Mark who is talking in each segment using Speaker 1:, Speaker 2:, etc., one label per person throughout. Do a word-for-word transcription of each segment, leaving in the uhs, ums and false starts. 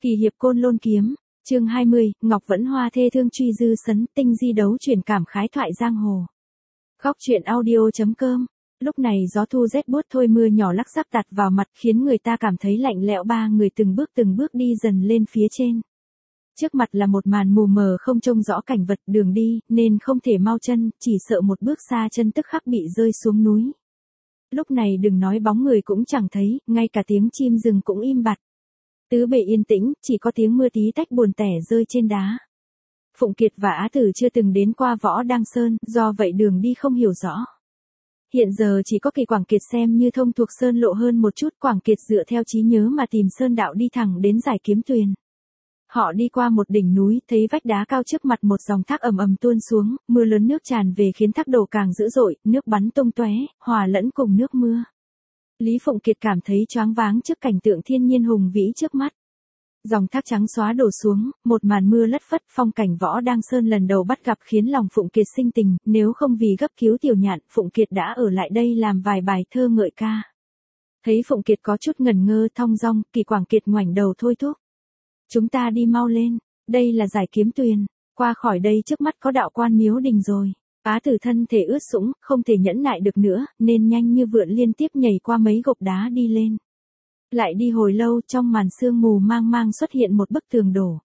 Speaker 1: Kỳ hiệp Côn Lôn Kiếm, chương hai mươi, Ngọc Vẫn Hoa thê thương truy dư sấn, tinh di đấu truyền cảm khái thoại giang hồ. Góc truyện audio.com. Lúc này gió thu rét buốt thôi, mưa nhỏ lắc sắp tạt vào mặt khiến người ta cảm thấy lạnh lẽo. Ba người từng bước từng bước đi dần lên phía trên. Trước mặt là một màn mù mờ không trông rõ cảnh vật đường đi, nên không thể mau chân, chỉ sợ một bước xa chân tức khắc bị rơi xuống núi. Lúc này đừng nói bóng người cũng chẳng thấy, ngay cả tiếng chim rừng cũng im bặt. Tứ bề yên tĩnh, chỉ có tiếng mưa tí tách buồn tẻ rơi trên đá. Phụng Kiệt và Á Tử chưa từng đến qua Võ Đăng Sơn, do vậy đường đi không hiểu rõ. Hiện giờ chỉ có Kỳ Quảng Kiệt xem như thông thuộc sơn lộ hơn một chút. Quảng Kiệt dựa theo trí nhớ mà tìm sơn đạo đi thẳng đến Giải Kiếm Tuyền. Họ đi qua một đỉnh núi, thấy vách đá cao trước mặt một dòng thác ầm ầm tuôn xuống, mưa lớn nước tràn về khiến thác đổ càng dữ dội, nước bắn tung tóe, hòa lẫn cùng nước mưa. Lý Phụng Kiệt cảm thấy choáng váng trước cảnh tượng thiên nhiên hùng vĩ trước mắt. Dòng thác trắng xóa đổ xuống, một màn mưa lất phất, phong cảnh Võ Đăng Sơn lần đầu bắt gặp khiến lòng Phụng Kiệt sinh tình, nếu không vì gấp cứu Tiểu Nhạn, Phụng Kiệt đã ở lại đây làm vài bài thơ ngợi ca. Thấy Phụng Kiệt có chút ngẩn ngơ thong dong, Kỳ Quảng Kiệt ngoảnh đầu thôi thúc. Chúng ta đi mau lên, đây là Giải Kiếm Tuyền, qua khỏi đây trước mắt có đạo quan miếu đình rồi. Á Tử thân thể ướt sũng, không thể nhẫn nại được nữa, nên nhanh như vượn liên tiếp nhảy qua mấy gộc đá đi lên. Lại đi hồi lâu, trong màn sương mù mang mang xuất hiện một bức tường đổ.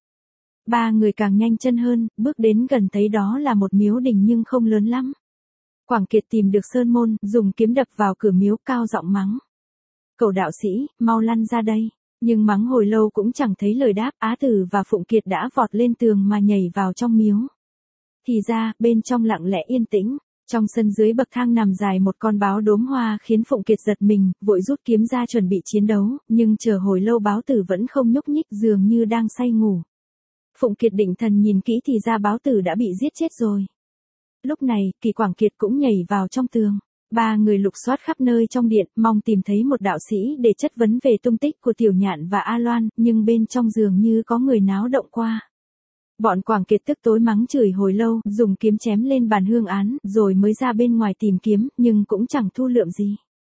Speaker 1: Ba người càng nhanh chân hơn, bước đến gần thấy đó là một miếu đình nhưng không lớn lắm. Quảng Kiệt tìm được sơn môn, dùng kiếm đập vào cửa miếu, cao giọng mắng. Cậu đạo sĩ, mau lăn ra đây. Nhưng mắng hồi lâu cũng chẳng thấy lời đáp. Á Tử và Phụng Kiệt đã vọt lên tường mà nhảy vào trong miếu. Thì ra, bên trong lặng lẽ yên tĩnh, trong sân dưới bậc thang nằm dài một con báo đốm hoa khiến Phụng Kiệt giật mình, vội rút kiếm ra chuẩn bị chiến đấu, nhưng chờ hồi lâu báo tử vẫn không nhúc nhích, dường như đang say ngủ. Phụng Kiệt định thần nhìn kỹ thì ra báo tử đã bị giết chết rồi. Lúc này, Kỳ Quảng Kiệt cũng nhảy vào trong tường. Ba người lục soát khắp nơi trong điện, mong tìm thấy một đạo sĩ để chất vấn về tung tích của Tiểu Nhạn và A Loan, nhưng bên trong dường như có người náo động qua. Bọn Quảng Kiệt tức tối mắng chửi hồi lâu, dùng kiếm chém lên bàn hương án, rồi mới ra bên ngoài tìm kiếm, nhưng cũng chẳng thu lượm gì.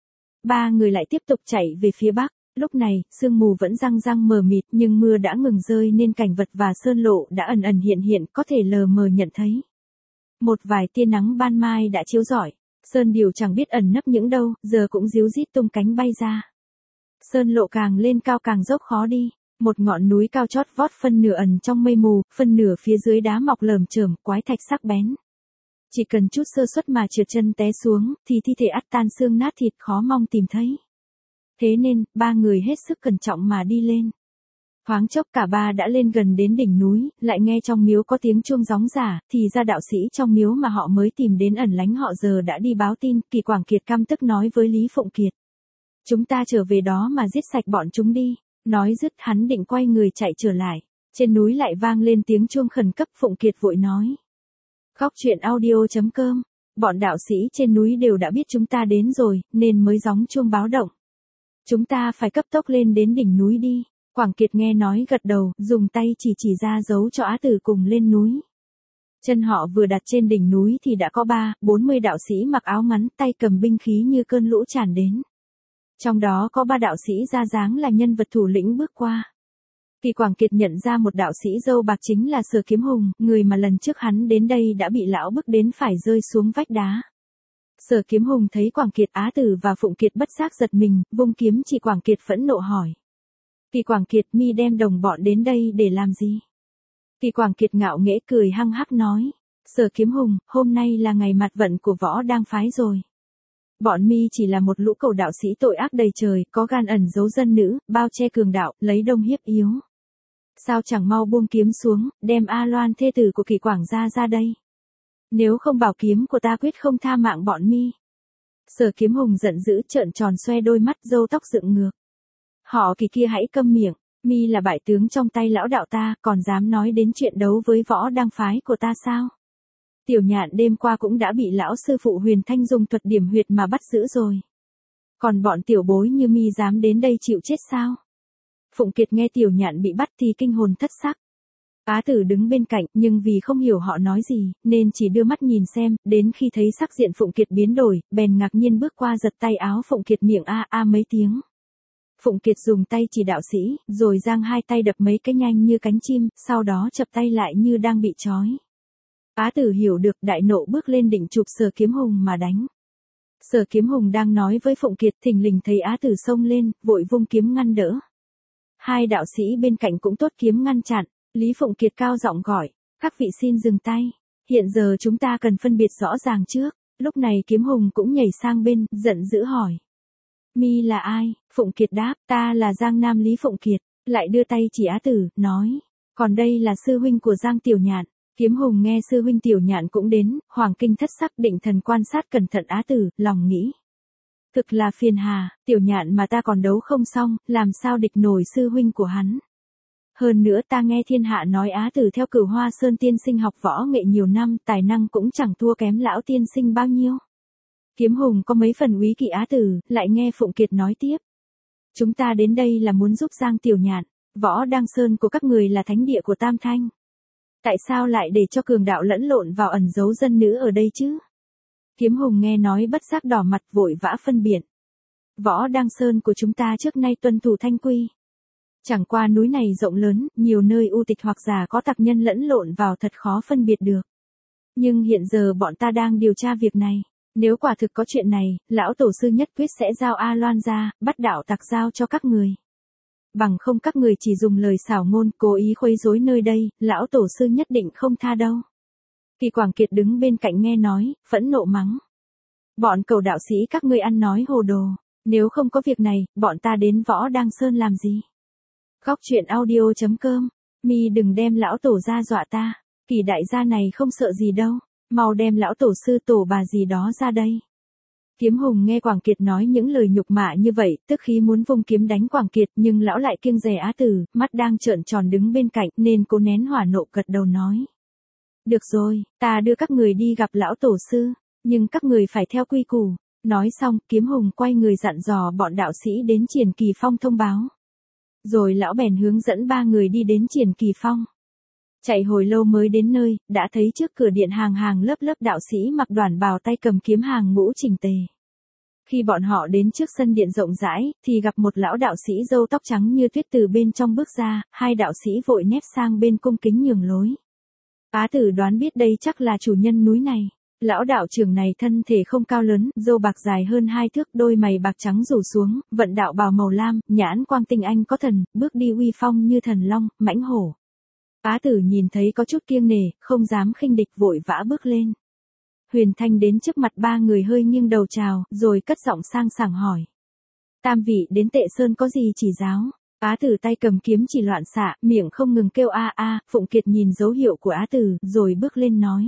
Speaker 1: Ba người lại tiếp tục chạy về phía bắc. Lúc này, sương mù vẫn răng răng mờ mịt, nhưng mưa đã ngừng rơi nên cảnh vật và sơn lộ đã ẩn ẩn hiện hiện, có thể lờ mờ nhận thấy. Một vài tia nắng ban mai đã chiếu rọi. Sơn điều chẳng biết ẩn nấp những đâu, giờ cũng ríu rít tung cánh bay ra. Sơn lộ càng lên cao càng dốc khó đi. Một ngọn núi cao chót vót phân nửa ẩn trong mây mù, phân nửa phía dưới đá mọc lởm chởm, quái thạch sắc bén. Chỉ cần chút sơ suất mà trượt chân té xuống, thì thi thể ắt tan xương nát thịt, khó mong tìm thấy. Thế nên, ba người hết sức cẩn trọng mà đi lên. Thoáng chốc cả ba đã lên gần đến đỉnh núi, lại nghe trong miếu có tiếng chuông gióng giả, thì ra đạo sĩ trong miếu mà họ mới tìm đến ẩn lánh họ giờ đã đi báo tin. Kỳ Quảng Kiệt căm tức nói với Lý Phụng Kiệt. Chúng ta trở về đó mà giết sạch bọn chúng đi. Nói dứt hắn định quay người chạy trở lại. Trên núi lại vang lên tiếng chuông khẩn cấp. Phụng Kiệt vội nói. Góc truyện audio.com. Bọn đạo sĩ trên núi đều đã biết chúng ta đến rồi, nên mới gióng chuông báo động. Chúng ta phải cấp tốc lên đến đỉnh núi đi. Quảng Kiệt nghe nói gật đầu, dùng tay chỉ chỉ ra dấu cho Á Tử cùng lên núi. Chân họ vừa đặt trên đỉnh núi thì đã có ba, bốn mươi đạo sĩ mặc áo ngắn, tay cầm binh khí như cơn lũ tràn đến. Trong đó có ba đạo sĩ ra dáng là nhân vật thủ lĩnh bước qua. Kỳ Quảng Kiệt nhận ra một đạo sĩ râu bạc chính là Sở Kiếm Hùng, người mà lần trước hắn đến đây đã bị lão bức đến phải rơi xuống vách đá. Sở Kiếm Hùng thấy Quảng Kiệt, Á Tử và Phụng Kiệt bất giác giật mình, vung kiếm chỉ Quảng Kiệt phẫn nộ hỏi. Kỳ Quảng Kiệt, mi đem đồng bọn đến đây để làm gì? Kỳ Quảng Kiệt ngạo nghễ cười hăng hắc nói. Sở Kiếm Hùng, hôm nay là ngày mặt vận của Võ Đang phái rồi. Bọn mi chỉ là một lũ cầu đạo sĩ tội ác đầy trời, có gan ẩn giấu dân nữ, bao che cường đạo, lấy đông hiếp yếu. Sao chẳng mau buông kiếm xuống, đem A Loan thê tử của Kỳ Quảng gia ra đây. Nếu không bảo kiếm của ta quyết không tha mạng bọn mi. Sở Kiếm Hùng giận dữ trợn tròn xoe đôi mắt, râu tóc dựng ngược. Họ Kỳ kia hãy câm miệng, mi là bại tướng trong tay lão đạo ta, còn dám nói đến chuyện đấu với Võ Đang phái của ta sao? Tiểu Nhạn đêm qua cũng đã bị lão sư phụ Huyền Thanh dùng thuật điểm huyệt mà bắt giữ rồi. Còn bọn tiểu bối như mi dám đến đây chịu chết sao? Phụng Kiệt nghe Tiểu Nhạn bị bắt thì kinh hồn thất sắc. Á Tử đứng bên cạnh, nhưng vì không hiểu họ nói gì, nên chỉ đưa mắt nhìn xem, đến khi thấy sắc diện Phụng Kiệt biến đổi, bèn ngạc nhiên bước qua giật tay áo Phụng Kiệt, miệng a a mấy tiếng. Phụng Kiệt dùng tay chỉ đạo sĩ, rồi giang hai tay đập mấy cái nhanh như cánh chim, sau đó chập tay lại như đang bị trói. Á Tử hiểu được, đại nộ bước lên định chụp Sở Kiếm Hùng mà đánh. Sở Kiếm Hùng đang nói với Phụng Kiệt, thình lình thấy Á Tử xông lên, vội vung kiếm ngăn đỡ. Hai đạo sĩ bên cạnh cũng tốt kiếm ngăn chặn, Lý Phụng Kiệt cao giọng gọi, các vị xin dừng tay, hiện giờ chúng ta cần phân biệt rõ ràng trước. Lúc này Kiếm Hùng cũng nhảy sang bên, giận dữ hỏi. Mi là ai? Phụng Kiệt đáp, ta là Giang Nam Lý Phụng Kiệt, lại đưa tay chỉ Á Tử, nói, còn đây là sư huynh của Giang Tiểu Nhạn. Kiếm Hùng nghe sư huynh Tiểu Nhạn cũng đến, hoàng kinh thất sắc, định thần quan sát cẩn thận Á Tử, lòng nghĩ. Thực là phiền hà, Tiểu Nhạn mà ta còn đấu không xong, làm sao địch nổi sư huynh của hắn. Hơn nữa ta nghe thiên hạ nói Á Tử theo Cửu Hoa Sơn tiên sinh học võ nghệ nhiều năm, tài năng cũng chẳng thua kém lão tiên sinh bao nhiêu. Kiếm Hùng có mấy phần úy kỵ Á Tử, lại nghe Phụng Kiệt nói tiếp. Chúng ta đến đây là muốn giúp Giang Tiểu Nhạn, võ Đăng Sơn của các người là thánh địa của Tam Thanh. Tại sao lại để cho cường đạo lẫn lộn vào ẩn giấu dân nữ ở đây chứ? Kiếm Hùng nghe nói bất giác đỏ mặt, vội vã phân biện. Võ Đăng Sơn của chúng ta trước nay tuân thủ thanh quy. Chẳng qua núi này rộng lớn, nhiều nơi u tịch hoặc giả có tặc nhân lẫn lộn vào thật khó phân biệt được. Nhưng hiện giờ bọn ta đang điều tra việc này. Nếu quả thực có chuyện này, lão tổ sư nhất quyết sẽ giao A Loan ra, bắt đạo tặc giao cho các người. Bằng không các người chỉ dùng lời xảo ngôn, cố ý khuấy rối nơi đây, lão tổ sư nhất định không tha đâu. Kỳ Quảng Kiệt đứng bên cạnh nghe nói, phẫn nộ mắng. Bọn cầu đạo sĩ các ngươi ăn nói hồ đồ, nếu không có việc này, bọn ta đến Võ Đăng Sơn làm gì? Góc truyện audio chấm com, mi đừng đem lão tổ ra dọa ta, Kỳ đại gia này không sợ gì đâu, mau đem lão tổ sư tổ bà gì đó ra đây. Kiếm Hùng nghe Quảng Kiệt nói những lời nhục mạ như vậy, tức khí muốn vung kiếm đánh Quảng Kiệt, nhưng lão lại kiêng dè Á Tử, mắt đang trợn tròn đứng bên cạnh, nên cố nén hỏa nộ gật đầu nói. Được rồi, ta đưa các người đi gặp lão tổ sư, nhưng các người phải theo quy củ. Nói xong, Kiếm Hùng quay người dặn dò bọn đạo sĩ đến Triển Kỳ Phong thông báo. Rồi lão bèn hướng dẫn ba người đi đến Triển Kỳ Phong. Chạy hồi lâu mới đến nơi, đã thấy trước cửa điện hàng hàng lớp lớp đạo sĩ mặc đoản bào tay cầm kiếm hàng ngũ chỉnh tề. Khi bọn họ đến trước sân điện rộng rãi, thì gặp một lão đạo sĩ râu tóc trắng như tuyết từ bên trong bước ra, hai đạo sĩ vội nép sang bên cung kính nhường lối. Á Tử đoán biết đây chắc là chủ nhân núi này. Lão đạo trưởng này thân thể không cao lớn, râu bạc dài hơn hai thước, đôi mày bạc trắng rủ xuống, vận đạo bào màu lam, nhãn quang tinh anh có thần, bước đi uy phong như thần long, mãnh hổ. Á Tử nhìn thấy có chút kiêng nể, không dám khinh địch, vội vã bước lên. Huyền Thanh đến trước mặt ba người hơi nghiêng đầu chào, rồi cất giọng sang sảng hỏi. Tam vị đến Tệ Sơn có gì chỉ giáo? Á Tử tay cầm kiếm chỉ loạn xạ, miệng không ngừng kêu a a. Phụng Kiệt nhìn dấu hiệu của Á Tử, rồi bước lên nói.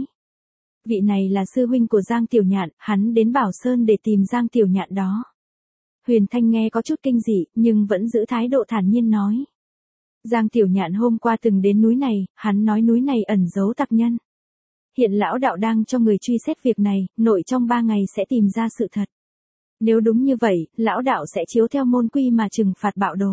Speaker 1: Vị này là sư huynh của Giang Tiểu Nhạn, hắn đến Bảo Sơn để tìm Giang Tiểu Nhạn đó. Huyền Thanh nghe có chút kinh dị, nhưng vẫn giữ thái độ thản nhiên nói. Giang Tiểu Nhạn hôm qua từng đến núi này, hắn nói núi này ẩn giấu tặc nhân. Hiện lão đạo đang cho người truy xét việc này, nội trong ba ngày sẽ tìm ra sự thật. Nếu đúng như vậy, lão đạo sẽ chiếu theo môn quy mà trừng phạt bạo đồ.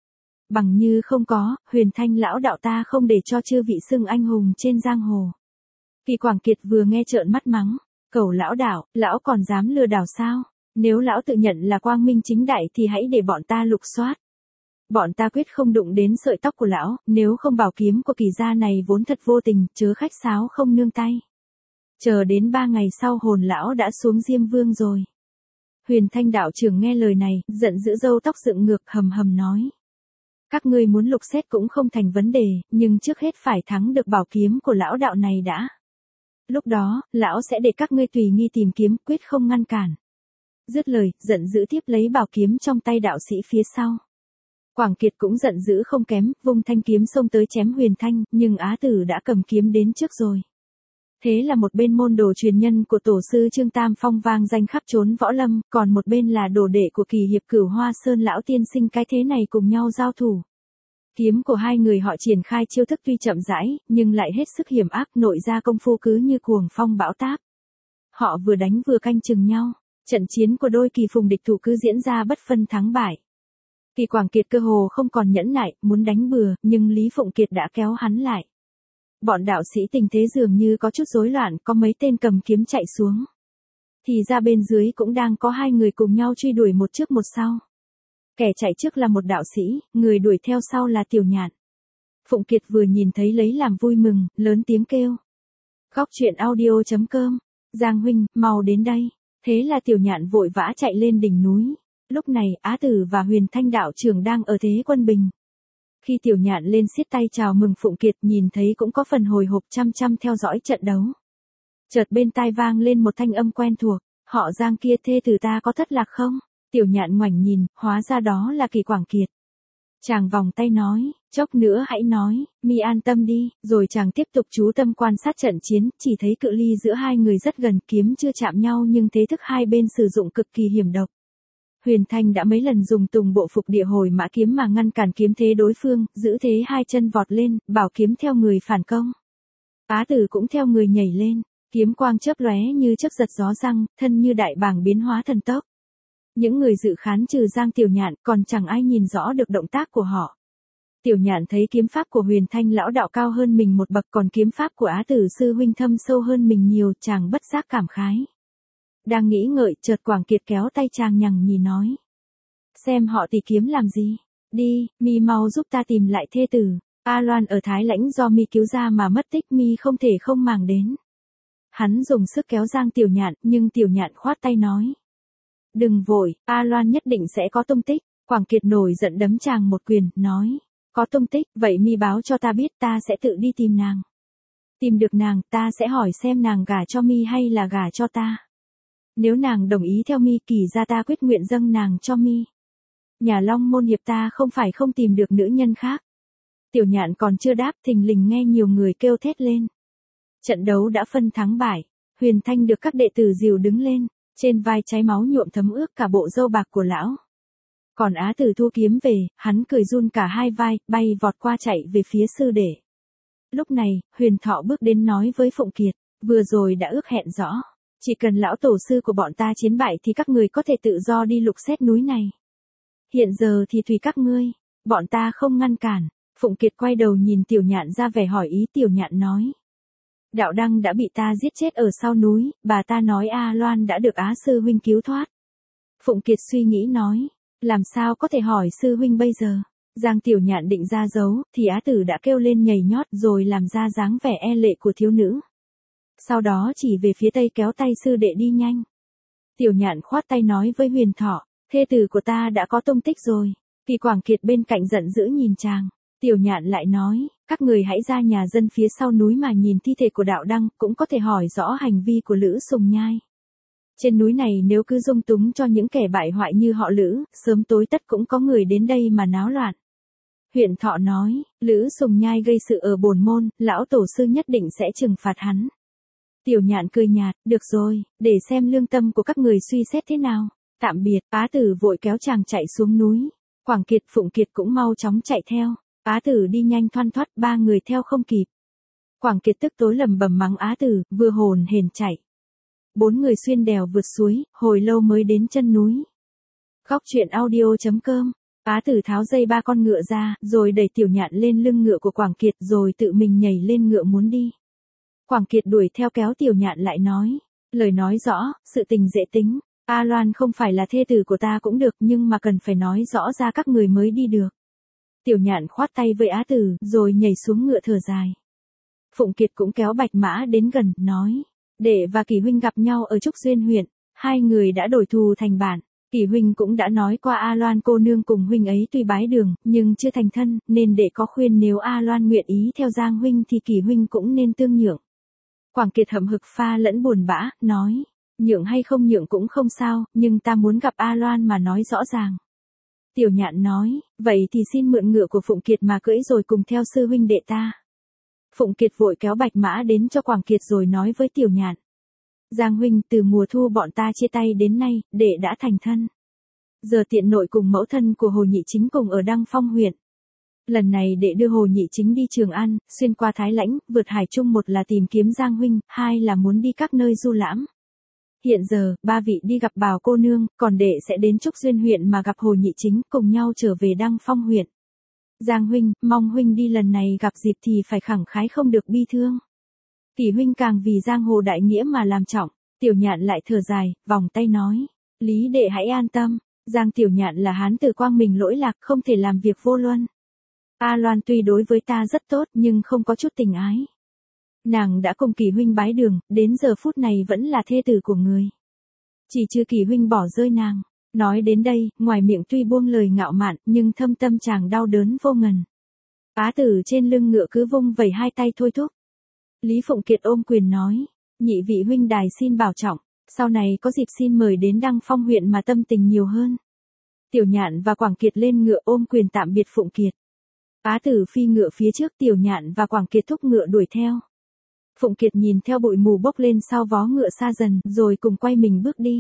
Speaker 1: Bằng như không có, Huyền Thanh lão đạo ta không để cho chư vị xưng anh hùng trên giang hồ. Kỳ Quảng Kiệt vừa nghe trợn mắt mắng, cầu lão đạo, lão còn dám lừa đảo sao? Nếu lão tự nhận là quang minh chính đại thì hãy để bọn ta lục soát. Bọn ta quyết không đụng đến sợi tóc của lão, nếu không bảo kiếm của Kỳ gia này vốn thật vô tình, chớ khách sáo không nương tay. Chờ đến ba ngày sau hồn lão đã xuống Diêm Vương rồi. Huyền Thanh đạo trưởng nghe lời này, giận dữ râu tóc dựng ngược, hầm hầm nói. Các ngươi muốn lục xét cũng không thành vấn đề, nhưng trước hết phải thắng được bảo kiếm của lão đạo này đã. Lúc đó, lão sẽ để các ngươi tùy nghi tìm kiếm, quyết không ngăn cản. Dứt lời, giận dữ tiếp lấy bảo kiếm trong tay đạo sĩ phía sau. Quảng Kiệt cũng giận dữ không kém, vung thanh kiếm xông tới chém Huyền Thanh, nhưng Á Tử đã cầm kiếm đến trước rồi. Thế là một bên môn đồ truyền nhân của tổ sư Trương Tam Phong vang danh khắp chốn võ lâm, còn một bên là đồ đệ của Kỳ hiệp Cửu Hoa Sơn lão tiên sinh cái thế này cùng nhau giao thủ. Kiếm của hai người họ triển khai chiêu thức tuy chậm rãi, nhưng lại hết sức hiểm ác, nội ra công phu cứ như cuồng phong bão táp. Họ vừa đánh vừa canh chừng nhau, trận chiến của đôi kỳ phùng địch thủ cứ diễn ra bất phân thắng bại. Kỳ Quảng Kiệt cơ hồ không còn nhẫn nại, muốn đánh bừa, nhưng Lý Phụng Kiệt đã kéo hắn lại. Bọn đạo sĩ tình thế dường như có chút rối loạn, có mấy tên cầm kiếm chạy xuống. Thì ra bên dưới cũng đang có hai người cùng nhau truy đuổi một trước một sau. Kẻ chạy trước là một đạo sĩ, người đuổi theo sau là Tiểu Nhạn. Phụng Kiệt vừa nhìn thấy lấy làm vui mừng, lớn tiếng kêu. Góc truyện audio chấm com. Giang huynh, mau đến đây. Thế là Tiểu Nhạn vội vã chạy lên đỉnh núi. Lúc này, Á Tử và Huyền Thanh đạo trưởng đang ở thế quân bình. Khi Tiểu Nhạn lên xiết tay chào mừng Phụng Kiệt, nhìn thấy cũng có phần hồi hộp chăm chăm theo dõi trận đấu. Chợt bên tai vang lên một thanh âm quen thuộc, họ Giang kia thê tử ta có thất lạc không? Tiểu Nhạn ngoảnh nhìn, hóa ra đó là Kỳ Quảng Kiệt. Chàng vòng tay nói, chốc nữa hãy nói, mi an tâm đi, rồi chàng tiếp tục chú tâm quan sát trận chiến, chỉ thấy cự ly giữa hai người rất gần, kiếm chưa chạm nhau nhưng thế thức hai bên sử dụng cực kỳ hiểm độc. Huyền Thanh đã mấy lần dùng tùng bộ phục địa hồi mã kiếm mà ngăn cản kiếm thế đối phương, giữ thế hai chân vọt lên, bảo kiếm theo người phản công. Á Tử cũng theo người nhảy lên, kiếm quang chớp lóe như chớp giật gió răng, thân như đại bàng biến hóa thần tốc. Những người dự khán trừ Giang Tiểu Nhạn còn chẳng ai nhìn rõ được động tác của họ. Tiểu Nhạn thấy kiếm pháp của Huyền Thanh lão đạo cao hơn mình một bậc, còn kiếm pháp của Á Tử sư huynh thâm sâu hơn mình nhiều, chàng bất giác cảm khái. Đang nghĩ ngợi, chợt Quảng Kiệt kéo tay chàng nhằng nhì nói. Xem họ tỉ kiếm làm gì? Đi, mi mau giúp ta tìm lại thê tử. A Loan ở Thái Lãnh do mi cứu ra mà mất tích, mi không thể không màng đến. Hắn dùng sức kéo Giang Tiểu Nhạn, nhưng Tiểu Nhạn khoát tay nói. Đừng vội, A Loan nhất định sẽ có tung tích. Quảng Kiệt nổi giận đấm chàng một quyền, nói. Có tung tích, vậy mi báo cho ta biết, ta sẽ tự đi tìm nàng. Tìm được nàng, ta sẽ hỏi xem nàng gả cho mi hay là gả cho ta. Nếu nàng đồng ý theo mi, Kỳ ra ta quyết nguyện dâng nàng cho mi. Nhà Long môn hiệp ta không phải không tìm được nữ nhân khác. Tiểu Nhạn còn chưa đáp, thình lình nghe nhiều người kêu thét lên. Trận đấu đã phân thắng bại. Huyền Thanh được các đệ tử dìu đứng lên, trên vai cháy máu nhuộm thấm ướt cả bộ râu bạc của lão. Còn Á Tử thua kiếm về, hắn cười run cả hai vai, bay vọt qua chạy về phía sư đệ. Lúc này, Huyền Thọ bước đến nói với Phụng Kiệt, vừa rồi đã ước hẹn rõ. Chỉ cần lão tổ sư của bọn ta chiến bại thì các người có thể tự do đi lục xét núi này. Hiện giờ thì tùy các ngươi, bọn ta không ngăn cản. Phụng Kiệt quay đầu nhìn Tiểu Nhạn ra vẻ hỏi ý. Tiểu Nhạn nói. Đạo Đăng đã bị ta giết chết ở sau núi, bà ta nói A Loan đã được Á sư huynh cứu thoát. Phụng Kiệt suy nghĩ nói, làm sao có thể hỏi sư huynh bây giờ. Giang Tiểu Nhạn định ra dấu, thì Á Tử đã kêu lên nhảy nhót rồi làm ra dáng vẻ e lệ của thiếu nữ. Sau đó chỉ về phía tây kéo tay sư đệ đi nhanh. Tiểu Nhạn khoát tay nói với Huyền Thọ, thê tử của ta đã có tung tích rồi. Kỳ Quảng Kiệt bên cạnh giận dữ nhìn chàng. Tiểu Nhạn lại nói, các người hãy ra nhà dân phía sau núi mà nhìn thi thể của Đạo Đăng, cũng có thể hỏi rõ hành vi của Lữ Sùng Nhai. Trên núi này nếu cứ dung túng cho những kẻ bại hoại như họ Lữ, sớm tối tất cũng có người đến đây mà náo loạn. Huyền Thọ nói, Lữ Sùng Nhai gây sự ở bổn môn, lão tổ sư nhất định sẽ trừng phạt hắn. Tiểu Nhạn cười nhạt, được rồi, để xem lương tâm của các người suy xét thế nào. Tạm biệt, Á Tử vội kéo chàng chạy xuống núi. Quảng Kiệt, Phụng Kiệt cũng mau chóng chạy theo. Á Tử đi nhanh thoăn thoắt, ba người theo không kịp. Quảng Kiệt tức tối lẩm bẩm mắng Á Tử, vừa hồn hển chạy. Bốn người xuyên đèo vượt suối, hồi lâu mới đến chân núi. Góc truyện audio chấm com. Á Tử tháo dây ba con ngựa ra, rồi đẩy Tiểu Nhạn lên lưng ngựa của Quảng Kiệt, rồi tự mình nhảy lên ngựa muốn đi. Quảng Kiệt đuổi theo kéo Tiểu Nhạn lại nói, lời nói rõ, sự tình dễ tính. A Loan không phải là thê tử của ta cũng được, nhưng mà cần phải nói rõ ra các người mới đi được. Tiểu Nhạn khoát tay với Á Tử, rồi nhảy xuống ngựa thở dài. Phụng Kiệt cũng kéo Bạch Mã đến gần, nói, đệ và Kỳ huynh gặp nhau ở Trúc Duyên huyện, hai người đã đổi thù thành bạn. Kỳ huynh cũng đã nói qua A Loan cô nương cùng huynh ấy tuy bái đường, nhưng chưa thành thân, nên đệ có khuyên nếu A Loan nguyện ý theo Giang huynh thì Kỳ huynh cũng nên tương nhượng. Quảng Kiệt hậm hực pha lẫn buồn bã, nói, nhượng hay không nhượng cũng không sao, nhưng ta muốn gặp A Loan mà nói rõ ràng. Tiểu Nhạn nói, vậy thì xin mượn ngựa của Phụng Kiệt mà cưỡi rồi cùng theo sư huynh đệ ta. Phụng Kiệt vội kéo Bạch Mã đến cho Quảng Kiệt rồi nói với Tiểu Nhạn. Giang huynh, từ mùa thu bọn ta chia tay đến nay, đệ đã thành thân. Giờ tiện nội cùng mẫu thân của Hồ Nhị Chính cùng ở Đăng Phong huyện. Lần này đệ đưa Hồ Nhị Chính đi Trường An, xuyên qua Thái Lãnh, vượt hải chung, một là tìm kiếm Giang huynh, hai là muốn đi các nơi du lãm. Hiện giờ, ba vị đi gặp Bào cô nương, còn đệ sẽ đến Trúc Duyên huyện mà gặp Hồ Nhị Chính, cùng nhau trở về Đăng Phong huyện. Giang huynh, mong huynh đi lần này gặp dịp thì phải khẳng khái không được bi thương. Kỳ huynh càng vì giang hồ đại nghĩa mà làm trọng. Tiểu Nhạn lại thở dài, vòng tay nói, Lý đệ hãy an tâm, Giang Tiểu Nhạn là hán tử quang minh lỗi lạc, không thể làm việc vô luân. A Loan tuy đối với ta rất tốt nhưng không có chút tình ái. Nàng đã cùng Kỳ huynh bái đường, đến giờ phút này vẫn là thê tử của người. Chỉ trừ Kỳ huynh bỏ rơi nàng. Nói đến đây, ngoài miệng tuy buông lời ngạo mạn, nhưng thâm tâm chàng đau đớn vô ngần. Á tử trên lưng ngựa cứ vung vẩy hai tay thôi thúc. Lý Phụng Kiệt ôm quyền nói, nhị vị huynh đài xin bảo trọng, sau này có dịp xin mời đến Đăng Phong huyện mà tâm tình nhiều hơn. Tiểu Nhạn và Quảng Kiệt lên ngựa ôm quyền tạm biệt Phụng Kiệt. Á tử phi ngựa phía trước, Tiểu Nhạn và Quảng Kiệt thúc ngựa đuổi theo. Phụng Kiệt nhìn theo bụi mù bốc lên sau vó ngựa xa dần, rồi cùng quay mình bước đi.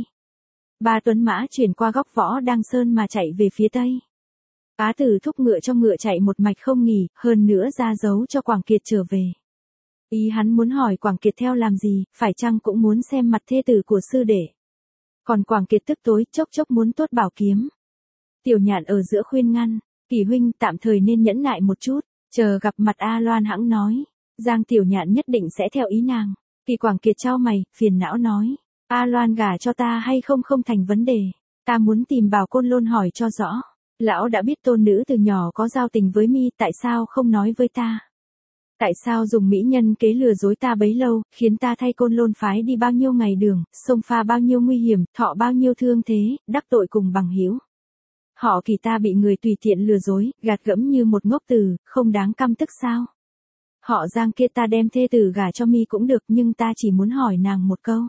Speaker 1: Ba tuấn mã chuyển qua góc võ Đăng Sơn mà chạy về phía tây. Á tử thúc ngựa cho ngựa chạy một mạch không nghỉ, hơn nữa ra dấu cho Quảng Kiệt trở về. Ý hắn muốn hỏi Quảng Kiệt theo làm gì, phải chăng cũng muốn xem mặt thê tử của sư đệ. Còn Quảng Kiệt tức tối, chốc chốc muốn tuốt bảo kiếm. Tiểu Nhạn ở giữa khuyên ngăn, Kỳ huynh tạm thời nên nhẫn nại một chút, chờ gặp mặt A Loan hãng nói. Giang Tiểu Nhạn nhất định sẽ theo ý nàng. Kỳ Quảng Kiệt chau mày, phiền não nói, A Loan gả cho ta hay không không thành vấn đề, ta muốn tìm Bảo Côn Lôn hỏi cho rõ. Lão đã biết tôn nữ từ nhỏ có giao tình với mi, tại sao không nói với ta? Tại sao dùng mỹ nhân kế lừa dối ta bấy lâu, khiến ta thay Côn Lôn phái đi bao nhiêu ngày đường, xông pha bao nhiêu nguy hiểm, thọ bao nhiêu thương thế, đắc tội cùng bằng hữu. Họ Kỳ ta bị người tùy tiện lừa dối, gạt gẫm như một ngốc tử, không đáng căm tức sao? Họ Giang kia ta đem thê tử gả cho mi cũng được, nhưng ta chỉ muốn hỏi nàng một câu.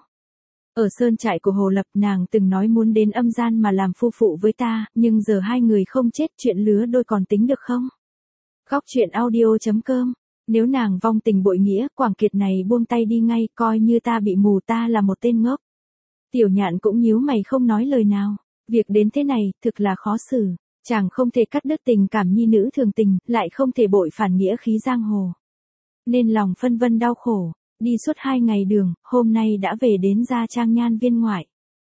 Speaker 1: Ở sơn trại của Hồ Lập nàng từng nói muốn đến âm gian mà làm phu phụ với ta, nhưng giờ hai người không chết, chuyện lứa đôi còn tính được không? Góc truyện audio chấm com. Nếu nàng vong tình bội nghĩa, Quảng Kiệt này buông tay đi ngay, coi như ta bị mù, ta là một tên ngốc. Tiểu Nhạn cũng nhíu mày không nói lời nào. Việc đến thế này, thực là khó xử. Chàng không thể cắt đứt tình cảm nhi nữ thường tình, lại không thể bội phản nghĩa khí giang hồ. Nên lòng phân vân đau khổ. Đi suốt hai ngày đường, hôm nay đã về đến Gia Trang Nhan Viên ngoại.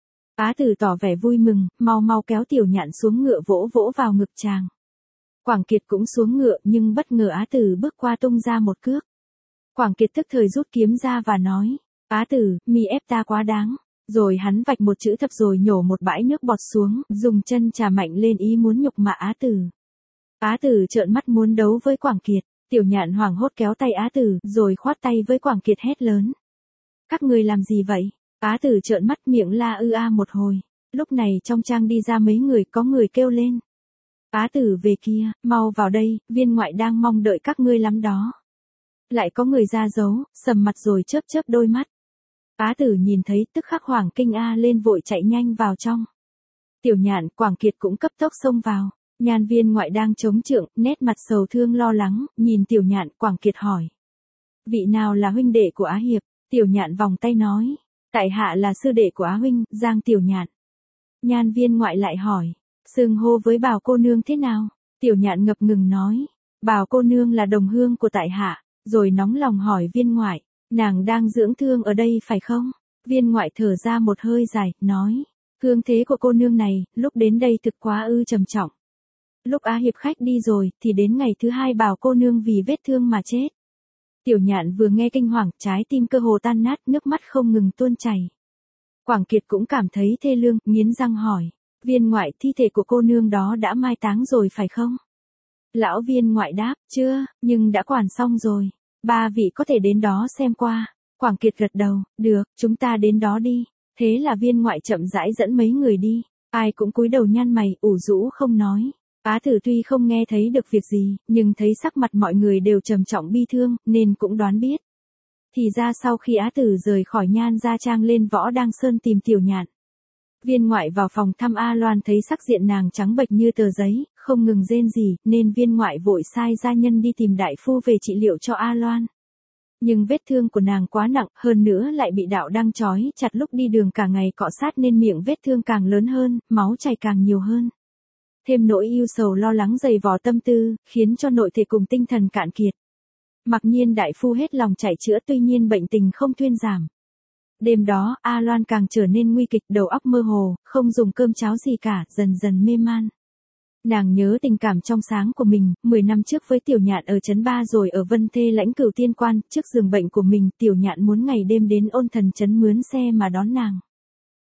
Speaker 1: Á tử tỏ vẻ vui mừng, mau mau kéo Tiểu Nhạn xuống ngựa vỗ vỗ vào ngực chàng. Quảng Kiệt cũng xuống ngựa nhưng bất ngờ Á tử bước qua tung ra một cước. Quảng Kiệt tức thời rút kiếm ra và nói, Á tử, mi ép ta quá đáng. Rồi hắn vạch một chữ thập rồi nhổ một bãi nước bọt xuống, dùng chân chà mạnh lên ý muốn nhục mạ Á tử. Á tử trợn mắt muốn đấu với Quảng Kiệt. Tiểu Nhạn hoảng hốt kéo tay Á tử, rồi khoát tay với Quảng Kiệt hét lớn. Các người làm gì vậy? Á tử trợn mắt miệng la ư a một hồi. Lúc này trong trang đi ra mấy người, có người kêu lên. Á tử về kia, mau vào đây, viên ngoại đang mong đợi các ngươi lắm đó. Lại có người ra dấu, sầm mặt rồi chớp chớp đôi mắt. Á tử nhìn thấy tức khắc hoảng kinh a lên vội chạy nhanh vào trong. Tiểu Nhạn, Quảng Kiệt cũng cấp tốc xông vào. Nhan Viên ngoại đang chống trượng, nét mặt sầu thương lo lắng, nhìn Tiểu Nhạn, Quảng Kiệt hỏi. Vị nào là huynh đệ của Á Hiệp? Tiểu Nhạn vòng tay nói. Tại hạ là sư đệ của Á huynh, Giang Tiểu Nhạn. Nhan Viên ngoại lại hỏi. Xưng hô với Bảo cô nương thế nào? Tiểu Nhạn ngập ngừng nói. Bảo cô nương là đồng hương của tại hạ, rồi nóng lòng hỏi Viên ngoại. Nàng đang dưỡng thương ở đây phải không? Viên ngoại thở ra một hơi dài, nói. Thương thế của cô nương này, lúc đến đây thực quá ư trầm trọng. Lúc Á Hiệp khách đi rồi, thì đến ngày thứ hai Bảo cô nương vì vết thương mà chết. Tiểu Nhạn vừa nghe kinh hoàng, trái tim cơ hồ tan nát, nước mắt không ngừng tuôn chảy. Quảng Kiệt cũng cảm thấy thê lương, nghiến răng hỏi. Viên ngoại, thi thể của cô nương đó đã mai táng rồi phải không? Lão Viên ngoại đáp, chưa, nhưng đã quản xong rồi. Ba vị có thể đến đó xem qua. Quảng Kiệt gật đầu, được, chúng ta đến đó đi. Thế là Viên ngoại chậm rãi dẫn mấy người đi. Ai cũng cúi đầu nhăn mày, ủ rũ không nói. Á tử tuy không nghe thấy được việc gì, nhưng thấy sắc mặt mọi người đều trầm trọng bi thương, nên cũng đoán biết. Thì ra sau khi Á tử rời khỏi Nhan Gia Trang lên võ Đăng Sơn tìm Tiểu Nhạn. Viên ngoại vào phòng thăm A Loan thấy sắc diện nàng trắng bệch như tờ giấy, không ngừng rên rỉ, nên viên ngoại vội sai gia nhân đi tìm đại phu về trị liệu cho A Loan. Nhưng vết thương của nàng quá nặng, hơn nữa lại bị đạo đăng trói chặt lúc đi đường cả ngày cọ sát nên miệng vết thương càng lớn hơn, máu chảy càng nhiều hơn. Thêm nỗi ưu sầu lo lắng dày vò tâm tư, khiến cho nội thể cùng tinh thần cạn kiệt. Mặc nhiên đại phu hết lòng chạy chữa, tuy nhiên bệnh tình không thuyên giảm. Đêm đó, A Loan càng trở nên nguy kịch, đầu óc mơ hồ, không dùng cơm cháo gì cả, dần dần mê man. Nàng nhớ tình cảm trong sáng của mình, mười năm trước với Tiểu Nhạn ở Trấn Ba rồi ở Vân Thê Lãnh Cửu Tiên Quan, trước giường bệnh của mình, Tiểu Nhạn muốn ngày đêm đến Ôn Thần Trấn mướn xe mà đón nàng.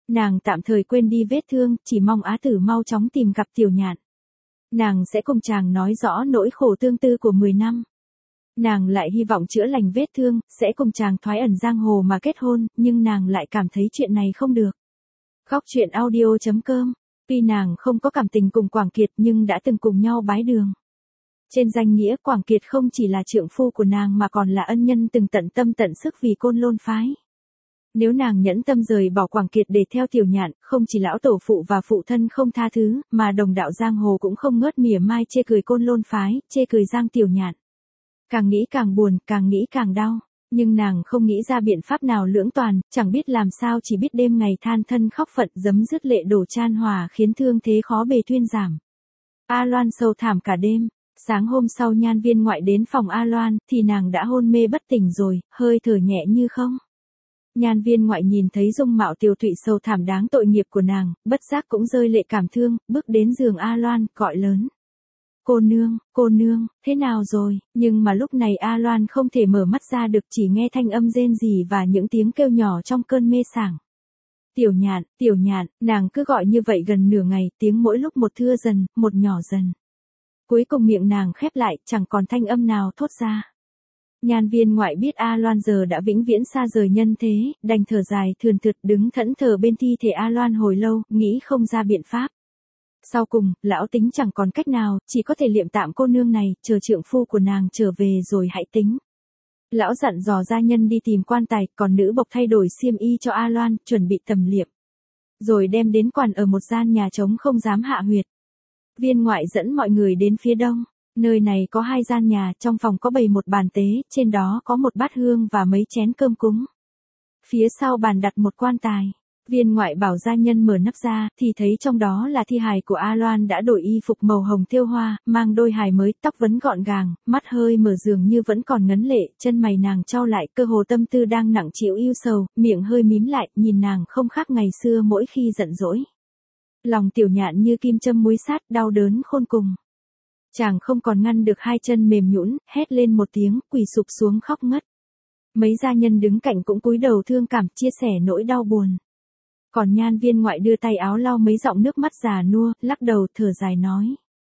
Speaker 1: Nàng tạm thời quên đi vết thương, chỉ mong Á Tử mau chóng tìm gặp Tiểu Nhạn. Nàng sẽ cùng chàng nói rõ nỗi khổ tương tư của mười năm. Nàng lại hy vọng chữa lành vết thương, sẽ cùng chàng thoái ẩn giang hồ mà kết hôn, nhưng nàng lại cảm thấy chuyện này không được. Góc truyện audio chấm com. Tuy nàng không có cảm tình cùng Quảng Kiệt nhưng đã từng cùng nhau bái đường. Trên danh nghĩa Quảng Kiệt không chỉ là trượng phu của nàng mà còn là ân nhân từng tận tâm tận sức vì Côn Lôn phái. Nếu nàng nhẫn tâm rời bỏ Quảng Kiệt để theo Tiểu Nhạn, không chỉ lão tổ phụ và phụ thân không tha thứ, mà đồng đạo giang hồ cũng không ngớt mỉa mai chê cười Côn Lôn phái, chê cười Giang Tiểu Nhạn. Càng nghĩ càng buồn, càng nghĩ càng đau, nhưng nàng không nghĩ ra biện pháp nào lưỡng toàn, chẳng biết làm sao, chỉ biết đêm ngày than thân khóc phận giấm dứt lệ đổ chan hòa khiến thương thế khó bề thuyên giảm. A Loan sầu thảm cả đêm. Sáng hôm sau Nhan Viên Ngoại đến phòng A Loan, thì nàng đã hôn mê bất tỉnh rồi, hơi thở nhẹ như không. Nhan Viên Ngoại nhìn thấy dung mạo tiều tụy sầu thảm đáng tội nghiệp của nàng, bất giác cũng rơi lệ cảm thương, bước đến giường A Loan, gọi lớn. Cô nương, cô nương, thế nào rồi? Nhưng mà lúc này A Loan không thể mở mắt ra được, chỉ nghe thanh âm rên rỉ và những tiếng kêu nhỏ trong cơn mê sảng. Tiểu Nhạn, Tiểu Nhạn, nàng cứ gọi như vậy gần nửa ngày, tiếng mỗi lúc một thưa dần, một nhỏ dần. Cuối cùng miệng nàng khép lại, chẳng còn thanh âm nào thốt ra. Nhan Viên Ngoại biết A Loan giờ đã vĩnh viễn xa rời nhân thế, đành thở dài thườn thượt đứng thẫn thờ bên thi thể A Loan hồi lâu, nghĩ không ra biện pháp. Sau cùng, lão tính chẳng còn cách nào, chỉ có thể liệm tạm cô nương này, chờ trượng phu của nàng trở về rồi hãy tính. Lão dặn dò gia nhân đi tìm quan tài, còn nữ bộc thay đổi xiêm y cho A Loan, chuẩn bị tầm liệm. Rồi đem đến quàn ở một gian nhà trống không dám hạ huyệt. Viên Ngoại dẫn mọi người đến phía đông. Nơi này có hai gian nhà, trong phòng có bày một bàn tế, trên đó có một bát hương và mấy chén cơm cúng. Phía sau bàn đặt một quan tài. Viên Ngoại bảo gia nhân mở nắp ra, thì thấy trong đó là thi hài của A Loan đã đổi y phục màu hồng thêu hoa, mang đôi hài mới, tóc vấn gọn gàng, mắt hơi mở dường như vẫn còn ngấn lệ, chân mày nàng chau lại, cơ hồ tâm tư đang nặng chịu yêu sầu, miệng hơi mím lại, nhìn nàng không khác ngày xưa mỗi khi giận dỗi. Lòng Tiểu Nhạn như kim châm muối sát, đau đớn khôn cùng. Chàng không còn ngăn được, hai chân mềm nhũn, hét lên một tiếng, quỳ sụp xuống khóc ngất. Mấy gia nhân đứng cạnh cũng cúi đầu thương cảm, chia sẻ nỗi đau buồn. Còn Nhan Viên Ngoại đưa tay áo lau mấy giọt nước mắt già nua, lắc đầu thở dài nói.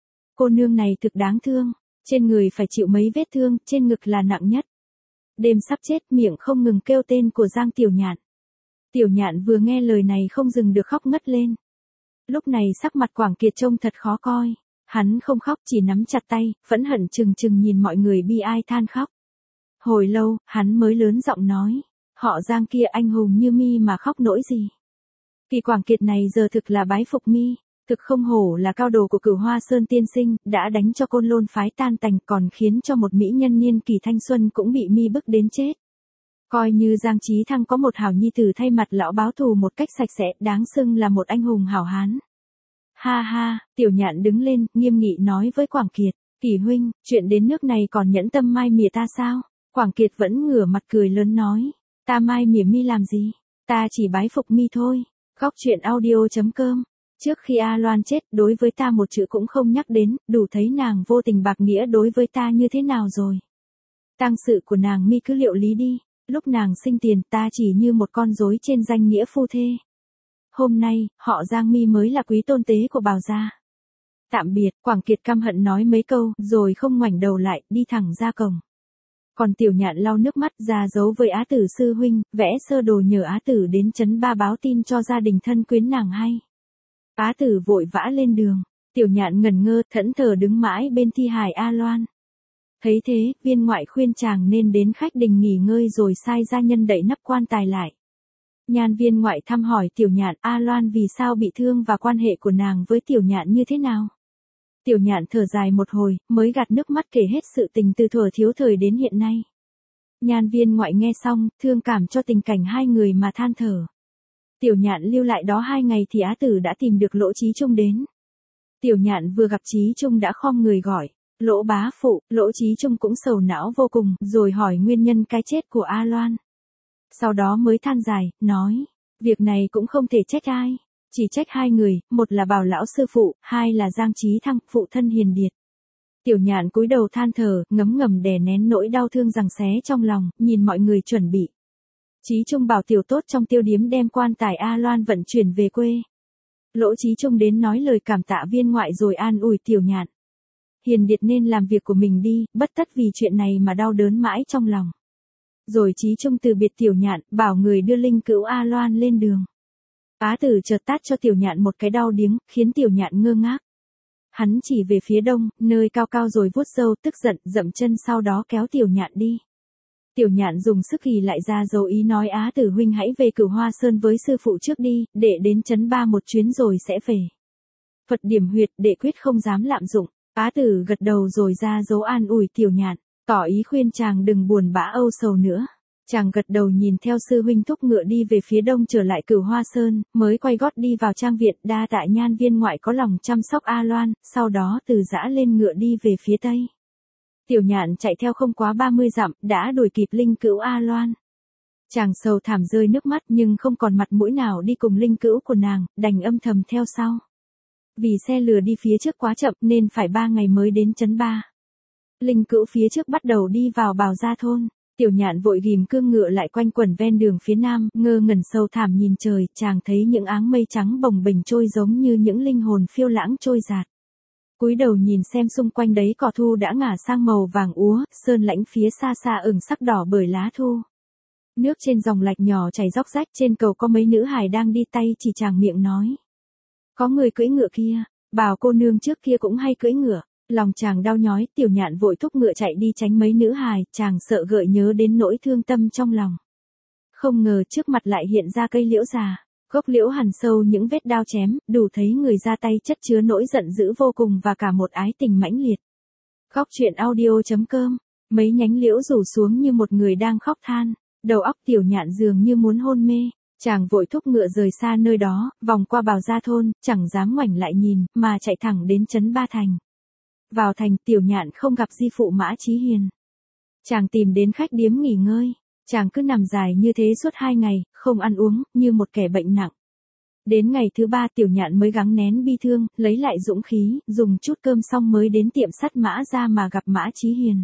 Speaker 1: Cô nương này thực đáng thương, trên người phải chịu mấy vết thương, trên ngực là nặng nhất. Đêm sắp chết, miệng không ngừng kêu tên của Giang Tiểu Nhạn. Tiểu Nhạn vừa nghe lời này không dừng được khóc ngất lên. Lúc này sắc mặt Quảng Kiệt trông thật khó coi. Hắn không khóc, chỉ nắm chặt tay, phẫn hận chừng chừng nhìn mọi người bi ai than khóc. Hồi lâu, hắn mới lớn giọng nói. Họ Giang kia anh hùng như mi mà khóc nỗi gì. Kỳ Quảng Kiệt này giờ thực là bái phục mi, thực không hổ là cao đồ của Cửu Hoa Sơn tiên sinh, đã đánh cho Côn Lôn phái tan tành, còn khiến cho một mỹ nhân niên kỳ thanh xuân cũng bị mi bức đến chết. Coi như Giang Chí Thăng có một hảo nhi tử thay mặt lão báo thù một cách sạch sẽ, đáng xưng là một anh hùng hảo hán. Ha ha, Tiểu Nhạn đứng lên, nghiêm nghị nói với Quảng Kiệt, Kỳ huynh, chuyện đến nước này còn nhẫn tâm mai mỉa ta sao? Quảng Kiệt vẫn ngửa mặt cười lớn nói, ta mai mỉa mi làm gì? Ta chỉ bái phục mi thôi. Góc truyện audio chấm com. Trước khi A Loan chết, đối với ta một chữ cũng không nhắc đến, đủ thấy nàng vô tình bạc nghĩa đối với ta như thế nào rồi. Tang sự của nàng mi cứ liệu lý đi, lúc nàng sinh tiền ta chỉ như một con rối trên danh nghĩa phu thê. Hôm nay, họ Giang mi mới là quý tôn tế của Bào gia. Tạm biệt, Quảng Kiệt căm hận nói mấy câu, rồi không ngoảnh đầu lại, đi thẳng ra cổng. Còn Tiểu Nhạn lau nước mắt ra dấu với Á Tử sư huynh, vẽ sơ đồ nhờ Á Tử đến trấn Ba báo tin cho gia đình thân quyến nàng hay. Á Tử vội vã lên đường, Tiểu Nhạn ngẩn ngơ, thẫn thờ đứng mãi bên thi hài A Loan. Thấy thế, Viên Ngoại khuyên chàng nên đến khách đình nghỉ ngơi rồi sai gia nhân đậy nắp quan tài lại. Nhan Viên Ngoại thăm hỏi Tiểu Nhạn A Loan vì sao bị thương và quan hệ của nàng với Tiểu Nhạn như thế nào. Tiểu Nhạn thở dài một hồi, mới gạt nước mắt kể hết sự tình từ thuở thiếu thời đến hiện nay. Nhan Viên Ngoại nghe xong, thương cảm cho tình cảnh hai người mà than thở. Tiểu Nhạn lưu lại đó hai ngày thì Á Tử đã tìm được Lỗ Chí Trung đến. Tiểu Nhạn vừa gặp Chí Trung đã khom người gọi, Lỗ bá phụ, Lỗ Chí Trung cũng sầu não vô cùng, rồi hỏi nguyên nhân cái chết của A Loan. Sau đó mới than dài, nói, việc này cũng không thể trách ai. Chỉ trách hai người, một là Bào lão sư phụ, hai là Giang Chí Thăng, phụ thân hiền điệt. Tiểu Nhạn cúi đầu than thở, ngấm ngầm đè nén nỗi đau thương giằng xé trong lòng, nhìn mọi người chuẩn bị Chí Trung bảo tiểu tốt trong tiêu điếm đem quan tài A Loan vận chuyển về quê. Lỗ Chí Trung đến nói lời cảm tạ viên ngoại rồi an ủi Tiểu Nhạn. Hiền Điệt nên làm việc của mình đi, bất tất vì chuyện này mà đau đớn mãi trong lòng. Rồi Chí Trung từ biệt Tiểu Nhạn, bảo người đưa linh cữu A Loan lên đường. Á Tử chợt tát cho Tiểu Nhạn một cái đau điếng, khiến Tiểu Nhạn ngơ ngác. Hắn chỉ về phía đông, nơi cao cao rồi vuốt râu, tức giận, dậm chân sau đó kéo Tiểu Nhạn đi. Tiểu Nhạn dùng sức ghi lại ra dấu ý nói Á Tử huynh hãy về Cửu Hoa Sơn với sư phụ trước đi, để đến trấn Ba một chuyến rồi sẽ về. Phật điểm huyệt, đệ quyết không dám lạm dụng. Á Tử gật đầu rồi ra dấu an ủi Tiểu Nhạn, tỏ ý khuyên chàng đừng buồn bã âu sầu nữa. Chàng gật đầu nhìn theo sư huynh thúc ngựa đi về phía đông trở lại Cửu Hoa Sơn, mới quay gót đi vào trang viện, đa tạ Nhan viên ngoại có lòng chăm sóc A Loan, sau đó từ giã lên ngựa đi về phía tây. Tiểu Nhạn chạy theo không quá ba mươi dặm, đã đuổi kịp linh cữu A Loan. Chàng sầu thảm rơi nước mắt nhưng không còn mặt mũi nào đi cùng linh cữu của nàng, đành âm thầm theo sau. Vì xe lừa đi phía trước quá chậm nên phải ba ngày mới đến trấn Ba. Linh cữu phía trước bắt đầu đi vào Bào Gia thôn. Tiểu Nhạn vội ghim cương ngựa lại quanh quẩn ven đường phía nam, ngơ ngẩn sâu thảm nhìn trời, chàng thấy những áng mây trắng bồng bềnh trôi giống như những linh hồn phiêu lãng trôi dạt. Cúi đầu nhìn xem xung quanh đấy cỏ thu đã ngả sang màu vàng úa, sơn lãnh phía xa xa ửng sắc đỏ bởi lá thu. Nước trên dòng lạch nhỏ chảy róc rách, trên cầu có mấy nữ hài đang đi tay chỉ chàng miệng nói. Có người cưỡi ngựa kia, Bảo cô nương trước kia cũng hay cưỡi ngựa. Lòng chàng đau nhói, Tiểu Nhạn vội thúc ngựa chạy đi tránh mấy nữ hài, chàng sợ gợi nhớ đến nỗi thương tâm trong lòng. Không ngờ trước mặt lại hiện ra cây liễu già, gốc liễu hằn sâu những vết đao chém, đủ thấy người ra tay chất chứa nỗi giận dữ vô cùng và cả một ái tình mãnh liệt. Góc truyện audio chấm com, mấy nhánh liễu rủ xuống như một người đang khóc than, đầu óc Tiểu Nhạn dường như muốn hôn mê. Chàng vội thúc ngựa rời xa nơi đó, vòng qua Bào Gia thôn, chẳng dám ngoảnh lại nhìn, mà chạy thẳng đến trấn Ba Thành. Vào thành, Tiểu Nhạn không gặp di phụ Mã Chí Hiền. Chàng tìm đến khách điếm nghỉ ngơi, chàng cứ nằm dài như thế suốt hai ngày, không ăn uống, như một kẻ bệnh nặng. Đến ngày thứ ba Tiểu Nhạn mới gắng nén bi thương, lấy lại dũng khí, dùng chút cơm xong mới đến tiệm sắt Mã ra mà gặp Mã Chí Hiền.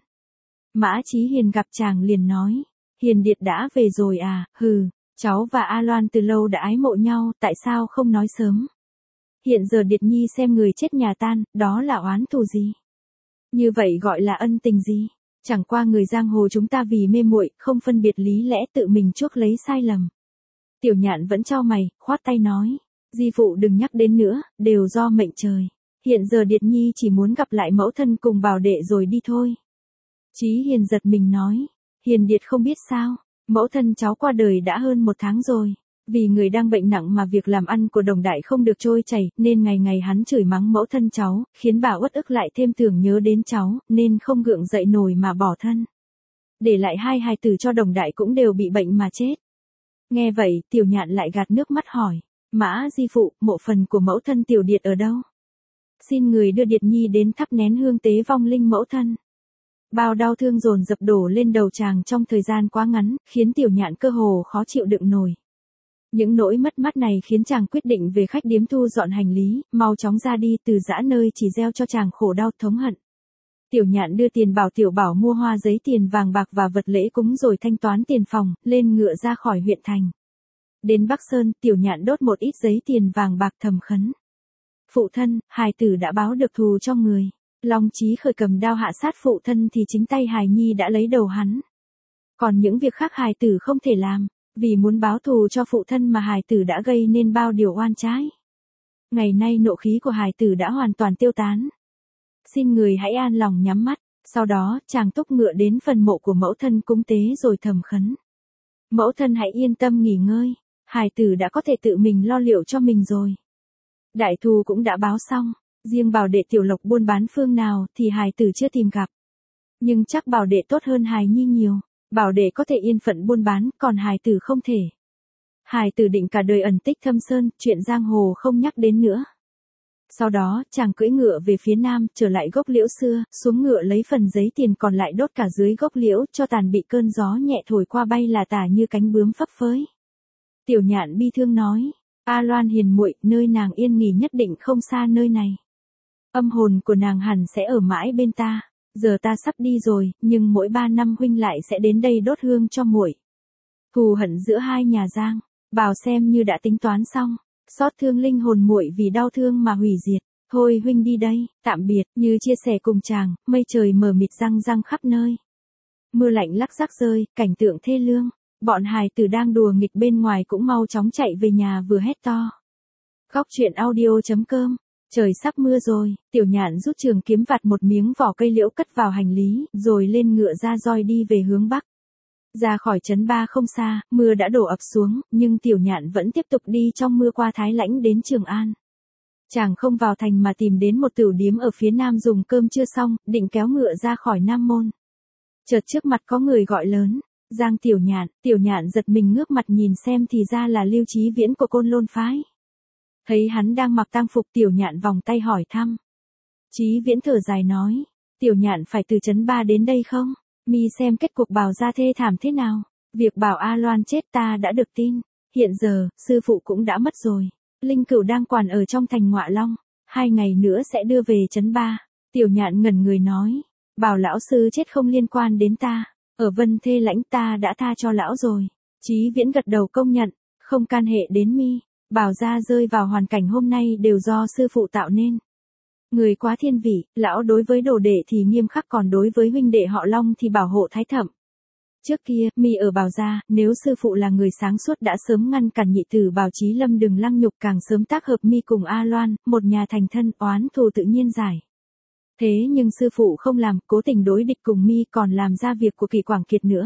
Speaker 1: Mã Chí Hiền gặp chàng liền nói, Hiền Điệt đã về rồi à, hừ, cháu và A Loan từ lâu đã ái mộ nhau, tại sao không nói sớm? Hiện giờ Điệt Nhi xem người chết nhà tan, đó là oán thù gì? Như vậy gọi là ân tình gì? Chẳng qua người giang hồ chúng ta vì mê muội, không phân biệt lý lẽ tự mình chuốc lấy sai lầm. Tiểu Nhạn vẫn chau mày, khoát tay nói, di phụ đừng nhắc đến nữa, đều do mệnh trời. Hiện giờ Điệt Nhi chỉ muốn gặp lại mẫu thân cùng Bảo đệ rồi đi thôi. Chí Hiền giật mình nói, Hiền Điệt không biết sao, mẫu thân cháu qua đời đã hơn một tháng rồi. Vì người đang bệnh nặng mà việc làm ăn của Đồng Đại không được trôi chảy, nên ngày ngày hắn chửi mắng mẫu thân cháu, khiến bà uất ức lại thêm tưởng nhớ đến cháu, nên không gượng dậy nổi mà bỏ thân. Để lại hai hài tử cho Đồng Đại cũng đều bị bệnh mà chết. Nghe vậy, Tiểu Nhạn lại gạt nước mắt hỏi, Mã di phụ, mộ phần của mẫu thân Tiểu Điệt ở đâu? Xin người đưa Điệt Nhi đến thắp nén hương tế vong linh mẫu thân. Bao đau thương dồn dập đổ lên đầu chàng trong thời gian quá ngắn, khiến Tiểu Nhạn cơ hồ khó chịu đựng nổi. Những nỗi mất mát này khiến chàng quyết định về khách điếm thu dọn hành lý, mau chóng ra đi từ giã nơi chỉ gieo cho chàng khổ đau thống hận. Tiểu Nhạn đưa tiền bảo Tiểu Bảo mua hoa giấy tiền vàng bạc và vật lễ cúng rồi thanh toán tiền phòng, lên ngựa ra khỏi huyện thành. Đến Bắc Sơn, Tiểu Nhạn đốt một ít giấy tiền vàng bạc thầm khấn. Phụ thân, hài tử đã báo được thù cho người. Long Chí Khởi cầm đao hạ sát phụ thân thì chính tay hài nhi đã lấy đầu hắn. Còn những việc khác hài tử không thể làm. Vì muốn báo thù cho phụ thân mà hài tử đã gây nên bao điều oan trái. Ngày nay nộ khí của hài tử đã hoàn toàn tiêu tán. Xin người hãy an lòng nhắm mắt, sau đó chàng túc ngựa đến phần mộ của mẫu thân cúng tế rồi thầm khấn. Mẫu thân hãy yên tâm nghỉ ngơi, hài tử đã có thể tự mình lo liệu cho mình rồi. Đại thù cũng đã báo xong, riêng Bảo đệ Tiểu Lộc buôn bán phương nào thì hài tử chưa tìm gặp. Nhưng chắc Bảo đệ tốt hơn hài nhi nhiều. Bảo đệ có thể yên phận buôn bán, còn hài tử không thể. Hài tử định cả đời ẩn tích thâm sơn, chuyện giang hồ không nhắc đến nữa. Sau đó, chàng cưỡi ngựa về phía nam, trở lại gốc liễu xưa, xuống ngựa lấy phần giấy tiền còn lại đốt cả dưới gốc liễu, cho tàn bị cơn gió nhẹ thổi qua bay là tả như cánh bướm phấp phới. Tiểu Nhạn bi thương nói, A Loan hiền muội, nơi nàng yên nghỉ nhất định không xa nơi này. Âm hồn của nàng hẳn sẽ ở mãi bên ta. Giờ ta sắp đi rồi, nhưng mỗi ba năm huynh lại sẽ đến đây đốt hương cho muội. Thù hận giữa hai nhà Giang, Bảo xem như đã tính toán xong, xót thương linh hồn muội vì đau thương mà hủy diệt. Thôi huynh đi đây, tạm biệt, như chia sẻ cùng chàng, mây trời mờ mịt răng răng khắp nơi. Mưa lạnh lắc rắc rơi, cảnh tượng thê lương, bọn hài tử đang đùa nghịch bên ngoài cũng mau chóng chạy về nhà vừa hét to. Góc truyện audio chấm com. Trời sắp mưa rồi, Tiểu Nhạn rút trường kiếm vặt một miếng vỏ cây liễu cất vào hành lý, rồi lên ngựa ra roi đi về hướng bắc. Ra khỏi trấn Ba không xa, mưa đã đổ ập xuống, nhưng Tiểu Nhạn vẫn tiếp tục đi trong mưa qua Thái Lãnh đến Trường An. Chàng không vào thành mà tìm đến một tửu điếm ở phía nam dùng cơm chưa xong, định kéo ngựa ra khỏi Nam Môn. Chợt trước mặt có người gọi lớn, Giang Tiểu Nhạn, Tiểu Nhạn giật mình ngước mặt nhìn xem thì ra là Lưu Chí Viễn của Côn Lôn phái. Thấy hắn đang mặc tang phục, Tiểu Nhạn vòng tay hỏi thăm. Chí Viễn thở dài nói, Tiểu Nhạn phải từ trấn Ba đến đây không? Mi xem kết cục Bảo gia thê thảm thế nào? Việc Bảo A Loan chết ta đã được tin, hiện giờ, sư phụ cũng đã mất rồi. Linh Cửu đang quản ở trong thành Ngọa Long, hai ngày nữa sẽ đưa về trấn Ba. Tiểu Nhạn ngẩn người nói, Bảo lão sư chết không liên quan đến ta, ở Vân Thê Lãnh ta đã tha cho lão rồi. Chí Viễn gật đầu công nhận, không can hệ đến mi. Bảo gia rơi vào hoàn cảnh hôm nay đều do sư phụ tạo nên. Người quá thiên vị, lão đối với đồ đệ thì nghiêm khắc, còn đối với huynh đệ họ Long thì bảo hộ thái thẩm. Trước kia, mi ở Bảo gia, nếu sư phụ là người sáng suốt đã sớm ngăn cản nhị tử Bảo Chí Lâm đừng lăng nhục, càng sớm tác hợp mi cùng A Loan, một nhà thành thân, oán thù tự nhiên giải. Thế nhưng sư phụ không làm, cố tình đối địch cùng mi, còn làm ra việc của Kỳ Quảng Kiệt nữa.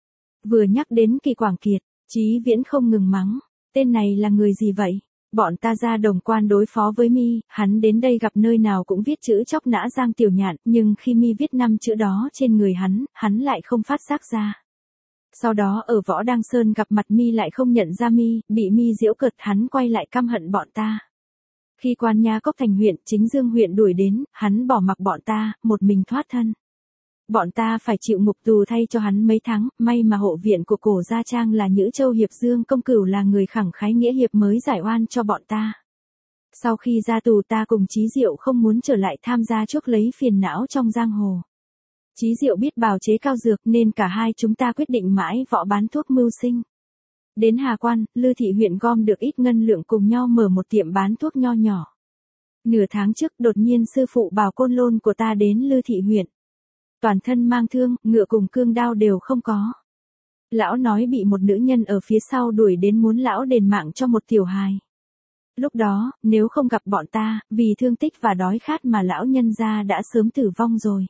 Speaker 1: Vừa nhắc đến Kỳ Quảng Kiệt, Chí Viễn không ngừng mắng. Tên này là người gì vậy? Bọn ta ra Đồng Quan đối phó với mi, hắn đến đây gặp nơi nào cũng viết chữ chóc nã Giang Tiểu Nhạn, nhưng khi mi viết năm chữ đó trên người hắn, hắn lại không phát giác ra. Sau đó ở Võ Đăng Sơn gặp mặt mi lại không nhận ra mi, bị mi giễu cợt, hắn quay lại căm hận bọn ta. Khi Quan Nha Cốc thành huyện, Chính Dương huyện đuổi đến, hắn bỏ mặc bọn ta, một mình thoát thân. Bọn ta phải chịu ngục tù thay cho hắn mấy tháng, may mà hộ viện của Cổ Gia Trang là Nhữ Châu Hiệp Dương Công Cửu là người khẳng khái nghĩa hiệp mới giải oan cho bọn ta. Sau khi ra tù ta cùng Chí Diệu không muốn trở lại tham gia chuốc lấy phiền não trong giang hồ. Chí Diệu biết bào chế cao dược nên cả hai chúng ta quyết định mãi võ bán thuốc mưu sinh. Đến Hà Quan, Lư Thị huyện gom được ít ngân lượng cùng nhau mở một tiệm bán thuốc nho nhỏ. Nửa tháng trước đột nhiên sư phụ Bảo Côn Lôn của ta đến Lư Thị huyện. Toàn thân mang thương, ngựa cùng cương đao đều không có. Lão nói bị một nữ nhân ở phía sau đuổi đến muốn lão đền mạng cho một tiểu hài. Lúc đó, nếu không gặp bọn ta, vì thương tích và đói khát mà lão nhân gia đã sớm tử vong rồi.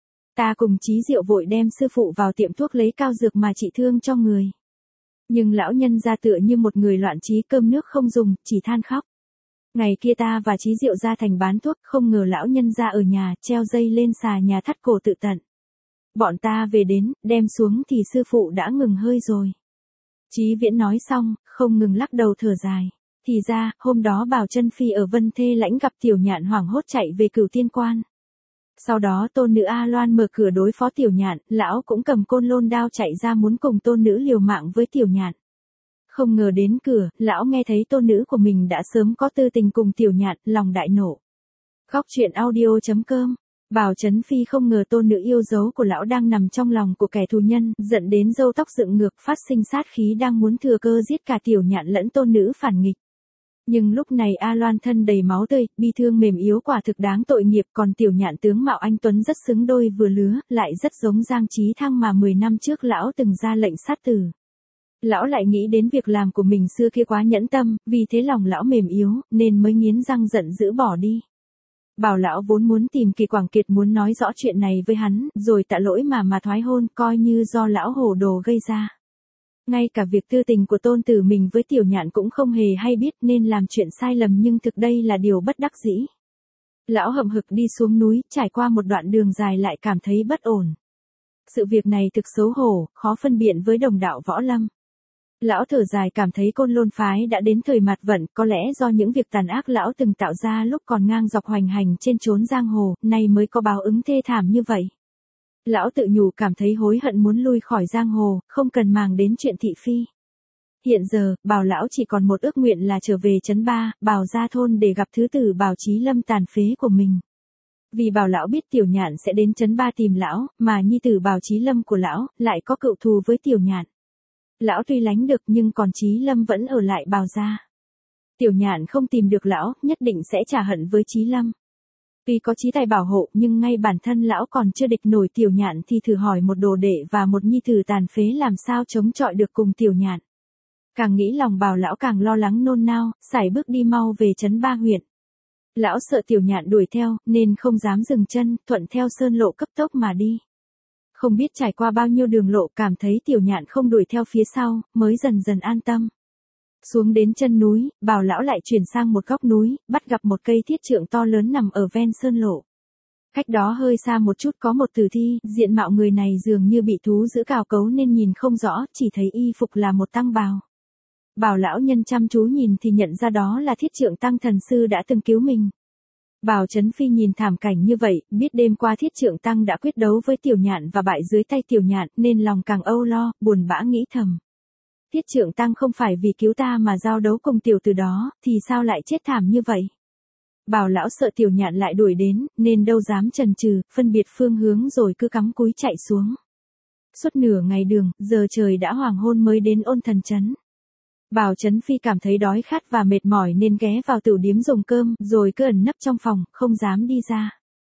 Speaker 1: Ta cùng Chí Diệu vội đem sư phụ vào tiệm thuốc lấy cao dược mà trị thương cho người. Nhưng lão nhân gia tựa như một người loạn trí, cơm nước không dùng, chỉ than khóc. Ngày kia ta và Chí Diệu ra thành bán thuốc, không ngờ lão nhân gia ở nhà, treo dây lên xà nhà thắt cổ tự tận. Bọn ta về đến, đem xuống thì sư phụ đã ngừng hơi rồi. Chí Viễn nói xong, không ngừng lắc đầu thở dài. Thì ra, hôm đó Bảo Chân Phi ở Vân Thê Lãnh gặp Tiểu Nhạn hoảng hốt chạy về Cửu Tiên Quan. Sau đó tôn nữ A Loan mở cửa đối phó Tiểu Nhạn, lão cũng cầm côn lôn đao chạy ra muốn cùng tôn nữ liều mạng với Tiểu Nhạn. Không ngờ đến cửa, lão nghe thấy tôn nữ của mình đã sớm có tư tình cùng Tiểu Nhạn, lòng đại nộ. Góc truyện audio chấm com. Bảo Chấn Phi không ngờ tôn nữ yêu dấu của lão đang nằm trong lòng của kẻ thù nhân, giận đến râu tóc dựng ngược, phát sinh sát khí đang muốn thừa cơ giết cả Tiểu Nhạn lẫn tôn nữ phản nghịch. Nhưng lúc này A Loan thân đầy máu tươi, bi thương mềm yếu quả thực đáng tội nghiệp, còn Tiểu Nhạn tướng mạo anh tuấn rất xứng đôi vừa lứa, lại rất giống Giang Chí Thăng mà mười năm trước lão từng ra lệnh sát tử. Lão lại nghĩ đến việc làm của mình xưa kia quá nhẫn tâm, vì thế lòng lão mềm yếu, nên mới nghiến răng giận dữ bỏ đi. Bảo lão vốn muốn tìm Kỳ Quảng Kiệt muốn nói rõ chuyện này với hắn, rồi tạ lỗi mà mà thoái hôn, coi như do lão hồ đồ gây ra. Ngay cả việc tư tình của tôn tử mình với Tiểu Nhạn cũng không hề hay biết nên làm chuyện sai lầm, nhưng thực đây là điều bất đắc dĩ. Lão hậm hực đi xuống núi, trải qua một đoạn đường dài lại cảm thấy bất ổn. Sự việc này thực xấu hổ, khó phân biện với đồng đạo võ lâm. Lão thở dài cảm thấy Côn Lôn phái đã đến thời mạt vận, có lẽ do những việc tàn ác lão từng tạo ra lúc còn ngang dọc hoành hành trên chốn giang hồ, nay mới có báo ứng thê thảm như vậy. Lão tự nhủ cảm thấy hối hận muốn lui khỏi giang hồ, không cần màng đến chuyện thị phi. Hiện giờ, Bảo lão chỉ còn một ước nguyện là trở về trấn Ba, Bảo gia thôn để gặp thứ tử Bảo Chí Lâm tàn phế của mình. Vì Bảo lão biết Tiểu Nhạn sẽ đến trấn Ba tìm lão, mà nhi tử Bảo Chí Lâm của lão lại có cựu thù với Tiểu Nhạn. Lão tuy lánh được nhưng còn Chí Lâm vẫn ở lại Bào gia. Tiểu Nhạn không tìm được lão, nhất định sẽ trả hận với Chí Lâm. Tuy có Chí Tài bảo hộ nhưng ngay bản thân lão còn chưa địch nổi Tiểu Nhạn thì thử hỏi một đồ đệ và một nhi tử tàn phế làm sao chống chọi được cùng Tiểu Nhạn. Càng nghĩ lòng Bào lão càng lo lắng nôn nao, sải bước đi mau về trấn Ba huyện. Lão sợ Tiểu Nhạn đuổi theo nên không dám dừng chân, thuận theo sơn lộ cấp tốc mà đi. Không biết trải qua bao nhiêu đường lộ, cảm thấy Tiểu Nhạn không đuổi theo phía sau, mới dần dần an tâm. Xuống đến chân núi, Bào lão lại chuyển sang một góc núi, bắt gặp một cây thiết trượng to lớn nằm ở ven sơn lộ. Cách đó hơi xa một chút có một tử thi, diện mạo người này dường như bị thú dữ cào cấu nên nhìn không rõ, chỉ thấy y phục là một tăng bào. Bào lão nhân chăm chú nhìn thì nhận ra đó là thiết trượng tăng thần sư đã từng cứu mình. Bào Chấn Phi nhìn thảm cảnh như vậy, biết đêm qua thiết trượng tăng đã quyết đấu với Tiểu Nhạn và bại dưới tay Tiểu Nhạn nên lòng càng âu lo, buồn bã nghĩ thầm. Thiết trượng tăng không phải vì cứu ta mà giao đấu cùng tiểu tử đó, thì sao lại chết thảm như vậy? Bào lão sợ Tiểu Nhạn lại đuổi đến, nên đâu dám chần chừ, phân biệt phương hướng rồi cứ cắm cúi chạy xuống. Suốt nửa ngày đường, giờ trời đã hoàng hôn mới đến Ôn Thần trấn. Bào Chấn Phi cảm thấy đói khát và mệt mỏi nên ghé vào tửu điếm dùng cơm, rồi cứ ẩn nấp trong phòng, không dám đi ra.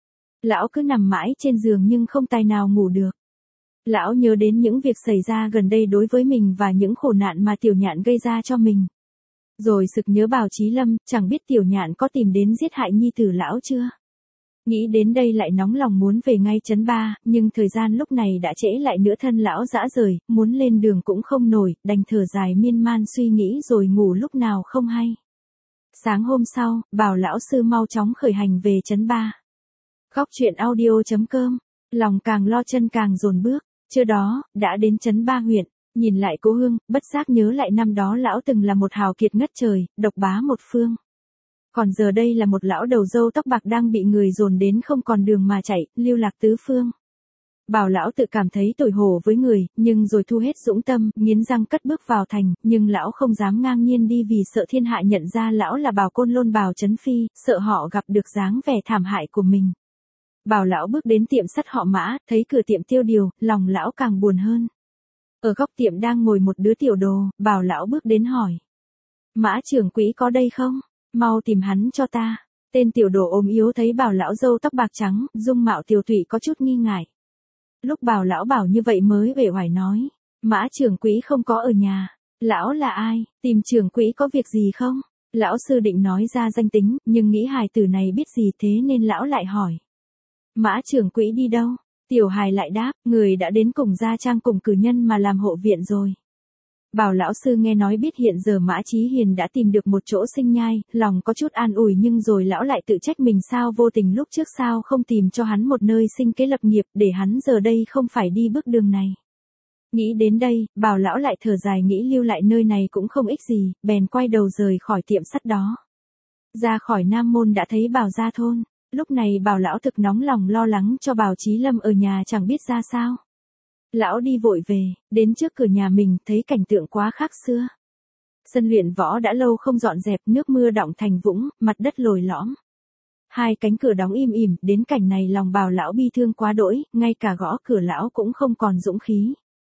Speaker 1: Lão cứ nằm mãi trên giường nhưng không tài nào ngủ được. Lão nhớ đến những việc xảy ra gần đây đối với mình và những khổ nạn mà Tiểu Nhạn gây ra cho mình. Rồi sực nhớ Bào Chí Lâm, chẳng biết Tiểu Nhạn có tìm đến giết hại nhi tử lão chưa? Nghĩ đến đây lại nóng lòng muốn về ngay trấn Ba, nhưng thời gian lúc này đã trễ lại nữa, thân lão dã rời, muốn lên đường cũng không nổi, đành thở dài miên man suy nghĩ rồi ngủ lúc nào không hay. Sáng hôm sau, Bào lão sư mau chóng khởi hành về trấn Ba. Góc truyện audio chấm com, lòng càng lo chân càng dồn bước, trưa đó, đã đến trấn Ba huyện, nhìn lại cố hương, bất giác nhớ lại năm đó lão từng là một hào kiệt ngất trời, độc bá một phương. Còn giờ đây là một lão đầu râu tóc bạc đang bị người dồn đến không còn đường mà chạy, lưu lạc tứ phương. Bào lão tự cảm thấy tủi hổ với người, nhưng rồi thu hết dũng tâm, nghiến răng cất bước vào thành, nhưng lão không dám ngang nhiên đi vì sợ thiên hạ nhận ra lão là Bào Côn Lôn Bào Chấn Phi, sợ họ gặp được dáng vẻ thảm hại của mình. Bào lão bước đến tiệm sắt họ Mã, thấy cửa tiệm tiêu điều, lòng lão càng buồn hơn. Ở góc tiệm đang ngồi một đứa tiểu đồ, Bào lão bước đến hỏi. Mã trưởng quỹ có đây không? Mau tìm hắn cho ta. Tên tiểu đồ ốm yếu thấy Bào lão râu tóc bạc trắng, dung mạo tiều tụy có chút nghi ngại. Lúc Bào lão bảo như vậy mới uể oải nói, Mã trưởng quỹ không có ở nhà. Lão là ai, tìm trưởng quỹ có việc gì không? Lão sư định nói ra danh tính, nhưng nghĩ hài tử này biết gì thế nên lão lại hỏi. Mã trưởng quỹ đi đâu? Tiểu hài lại đáp, người đã đến cùng gia trang cùng cử nhân mà làm hộ viện rồi. Bào lão sư nghe nói biết hiện giờ Mã Chí Hiền đã tìm được một chỗ sinh nhai, lòng có chút an ủi nhưng rồi lão lại tự trách mình sao vô tình lúc trước sao không tìm cho hắn một nơi sinh kế lập nghiệp để hắn giờ đây không phải đi bước đường này. Nghĩ đến đây, Bào lão lại thở dài nghĩ lưu lại nơi này cũng không ích gì, bèn quay đầu rời khỏi tiệm sắt đó. Ra khỏi Nam Môn đã thấy Bào gia thôn, lúc này Bào lão thực nóng lòng lo lắng cho Bào Chí Lâm ở nhà chẳng biết ra sao. Lão đi vội về, đến trước cửa nhà mình thấy cảnh tượng quá khác xưa. Sân luyện võ đã lâu không dọn dẹp, nước mưa đọng thành vũng, mặt đất lồi lõm. Hai cánh cửa đóng im ỉm, đến cảnh này lòng Bào lão bi thương quá đỗi, ngay cả gõ cửa lão cũng không còn dũng khí.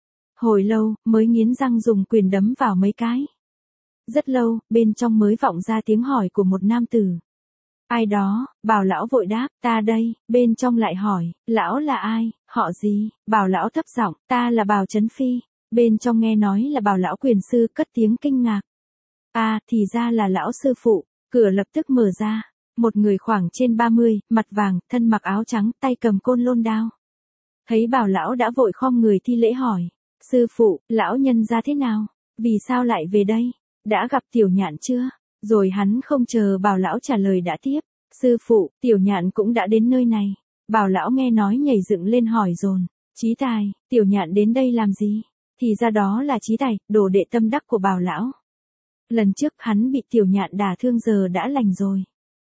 Speaker 1: Hồi lâu, mới nghiến răng dùng quyền đấm vào mấy cái. Rất lâu, bên trong mới vọng ra tiếng hỏi của một nam tử. Ai đó? Bào lão vội đáp, ta đây, bên trong lại hỏi, lão là ai, họ gì? Bào lão thấp giọng, ta là Bào Chấn Phi. Bên trong nghe nói là Bào lão quyền sư, cất tiếng kinh ngạc. À, thì ra là lão sư phụ. Cửa lập tức mở ra. Một người khoảng trên ba mươi, mặt vàng, thân mặc áo trắng, tay cầm côn lôn đao. Thấy Bào lão đã vội khom người thi lễ hỏi. Sư phụ, lão nhân ra thế nào? Vì sao lại về đây? Đã gặp Tiểu Nhạn chưa? Rồi hắn không chờ Bào lão trả lời đã tiếp. Sư phụ, Tiểu Nhạn cũng đã đến nơi này. Bào lão nghe nói nhảy dựng lên hỏi dồn. Chí Tài, Tiểu Nhạn đến đây làm gì? Thì ra đó là Chí Tài, đồ đệ tâm đắc của Bào lão. Lần trước hắn bị Tiểu Nhạn đả thương giờ đã lành rồi.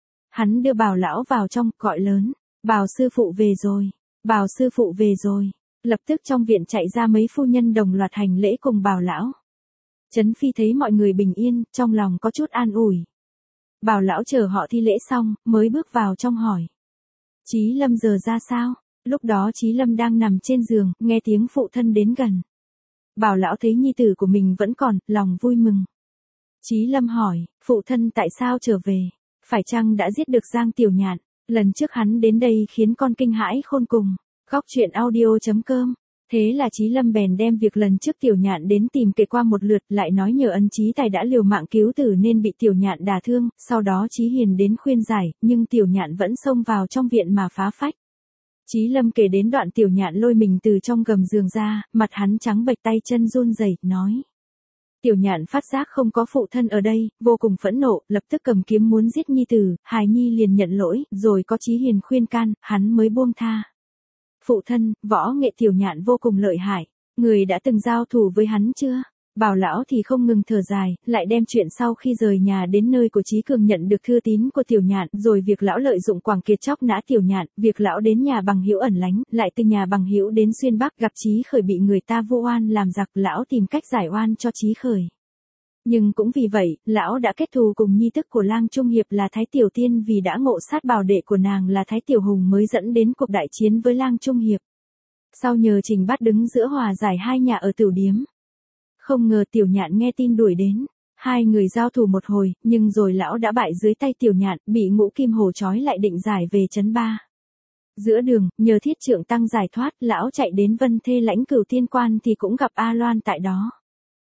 Speaker 1: Hắn đưa Bào lão vào trong, gọi lớn. Bào sư phụ về rồi. Bào sư phụ về rồi. Lập tức trong viện chạy ra mấy phu nhân đồng loạt hành lễ cùng Bào lão. Chấn Phi thấy mọi người bình yên, trong lòng có chút an ủi. Bào lão chờ họ thi lễ xong, mới bước vào trong hỏi. Chí Lâm giờ ra sao? Lúc đó Chí Lâm đang nằm trên giường, nghe tiếng phụ thân đến gần. Bảo lão thấy nhi tử của mình vẫn còn, lòng vui mừng. Chí Lâm hỏi, phụ thân tại sao trở về? Phải chăng đã giết được Giang Tiểu Nhạn? Lần trước hắn đến đây khiến con kinh hãi khôn cùng. Góc truyện audio chấm com. Thế là Chí Lâm bèn đem việc lần trước Tiểu Nhạn đến tìm kể qua một lượt, lại nói nhờ ân Chí Tài đã liều mạng cứu tử nên bị Tiểu Nhạn đả thương, sau đó Chí Hiền đến khuyên giải, nhưng Tiểu Nhạn vẫn xông vào trong viện mà phá phách. Chí Lâm kể đến đoạn Tiểu Nhạn lôi mình từ trong gầm giường ra, mặt hắn trắng bệch tay chân run rẩy, nói. Tiểu Nhạn phát giác không có phụ thân ở đây, vô cùng phẫn nộ, lập tức cầm kiếm muốn giết nhi tử, hài nhi liền nhận lỗi, rồi có Chí Hiền khuyên can, hắn mới buông tha. Phụ thân, võ nghệ Tiểu Nhạn vô cùng lợi hại, người đã từng giao thủ với hắn chưa? Bảo lão thì không ngừng thở dài, lại đem chuyện sau khi rời nhà đến nơi của Chí Cường nhận được thư tín của Tiểu Nhạn, rồi việc lão lợi dụng Quảng Kiệt chóc nã Tiểu Nhạn, việc lão đến nhà Bằng Hữu ẩn lánh, lại từ nhà Bằng Hữu đến Xuyên Bắc gặp Chí Khởi bị người ta vu oan làm giặc, lão tìm cách giải oan cho Chí Khởi. Nhưng cũng vì vậy, lão đã kết thù cùng nhi tức của Lang Trung Hiệp là Thái Tiểu Tiên, vì đã ngộ sát bảo đệ của nàng là Thái Tiểu Hùng mới dẫn đến cuộc đại chiến với Lang Trung Hiệp. Sau nhờ Trình Bát đứng giữa hòa giải hai nhà ở Tửu Điếm. Không ngờ Tiểu Nhạn nghe tin đuổi đến, hai người giao thủ một hồi, nhưng rồi lão đã bại dưới tay Tiểu Nhạn, bị Ngũ Kim Hổ trói lại định giải về trấn Ba. Giữa đường, nhờ Thiết Trượng Tăng giải thoát, lão chạy đến Vân Thê Lãnh Cửu Tiên Quan thì cũng gặp A Loan tại đó.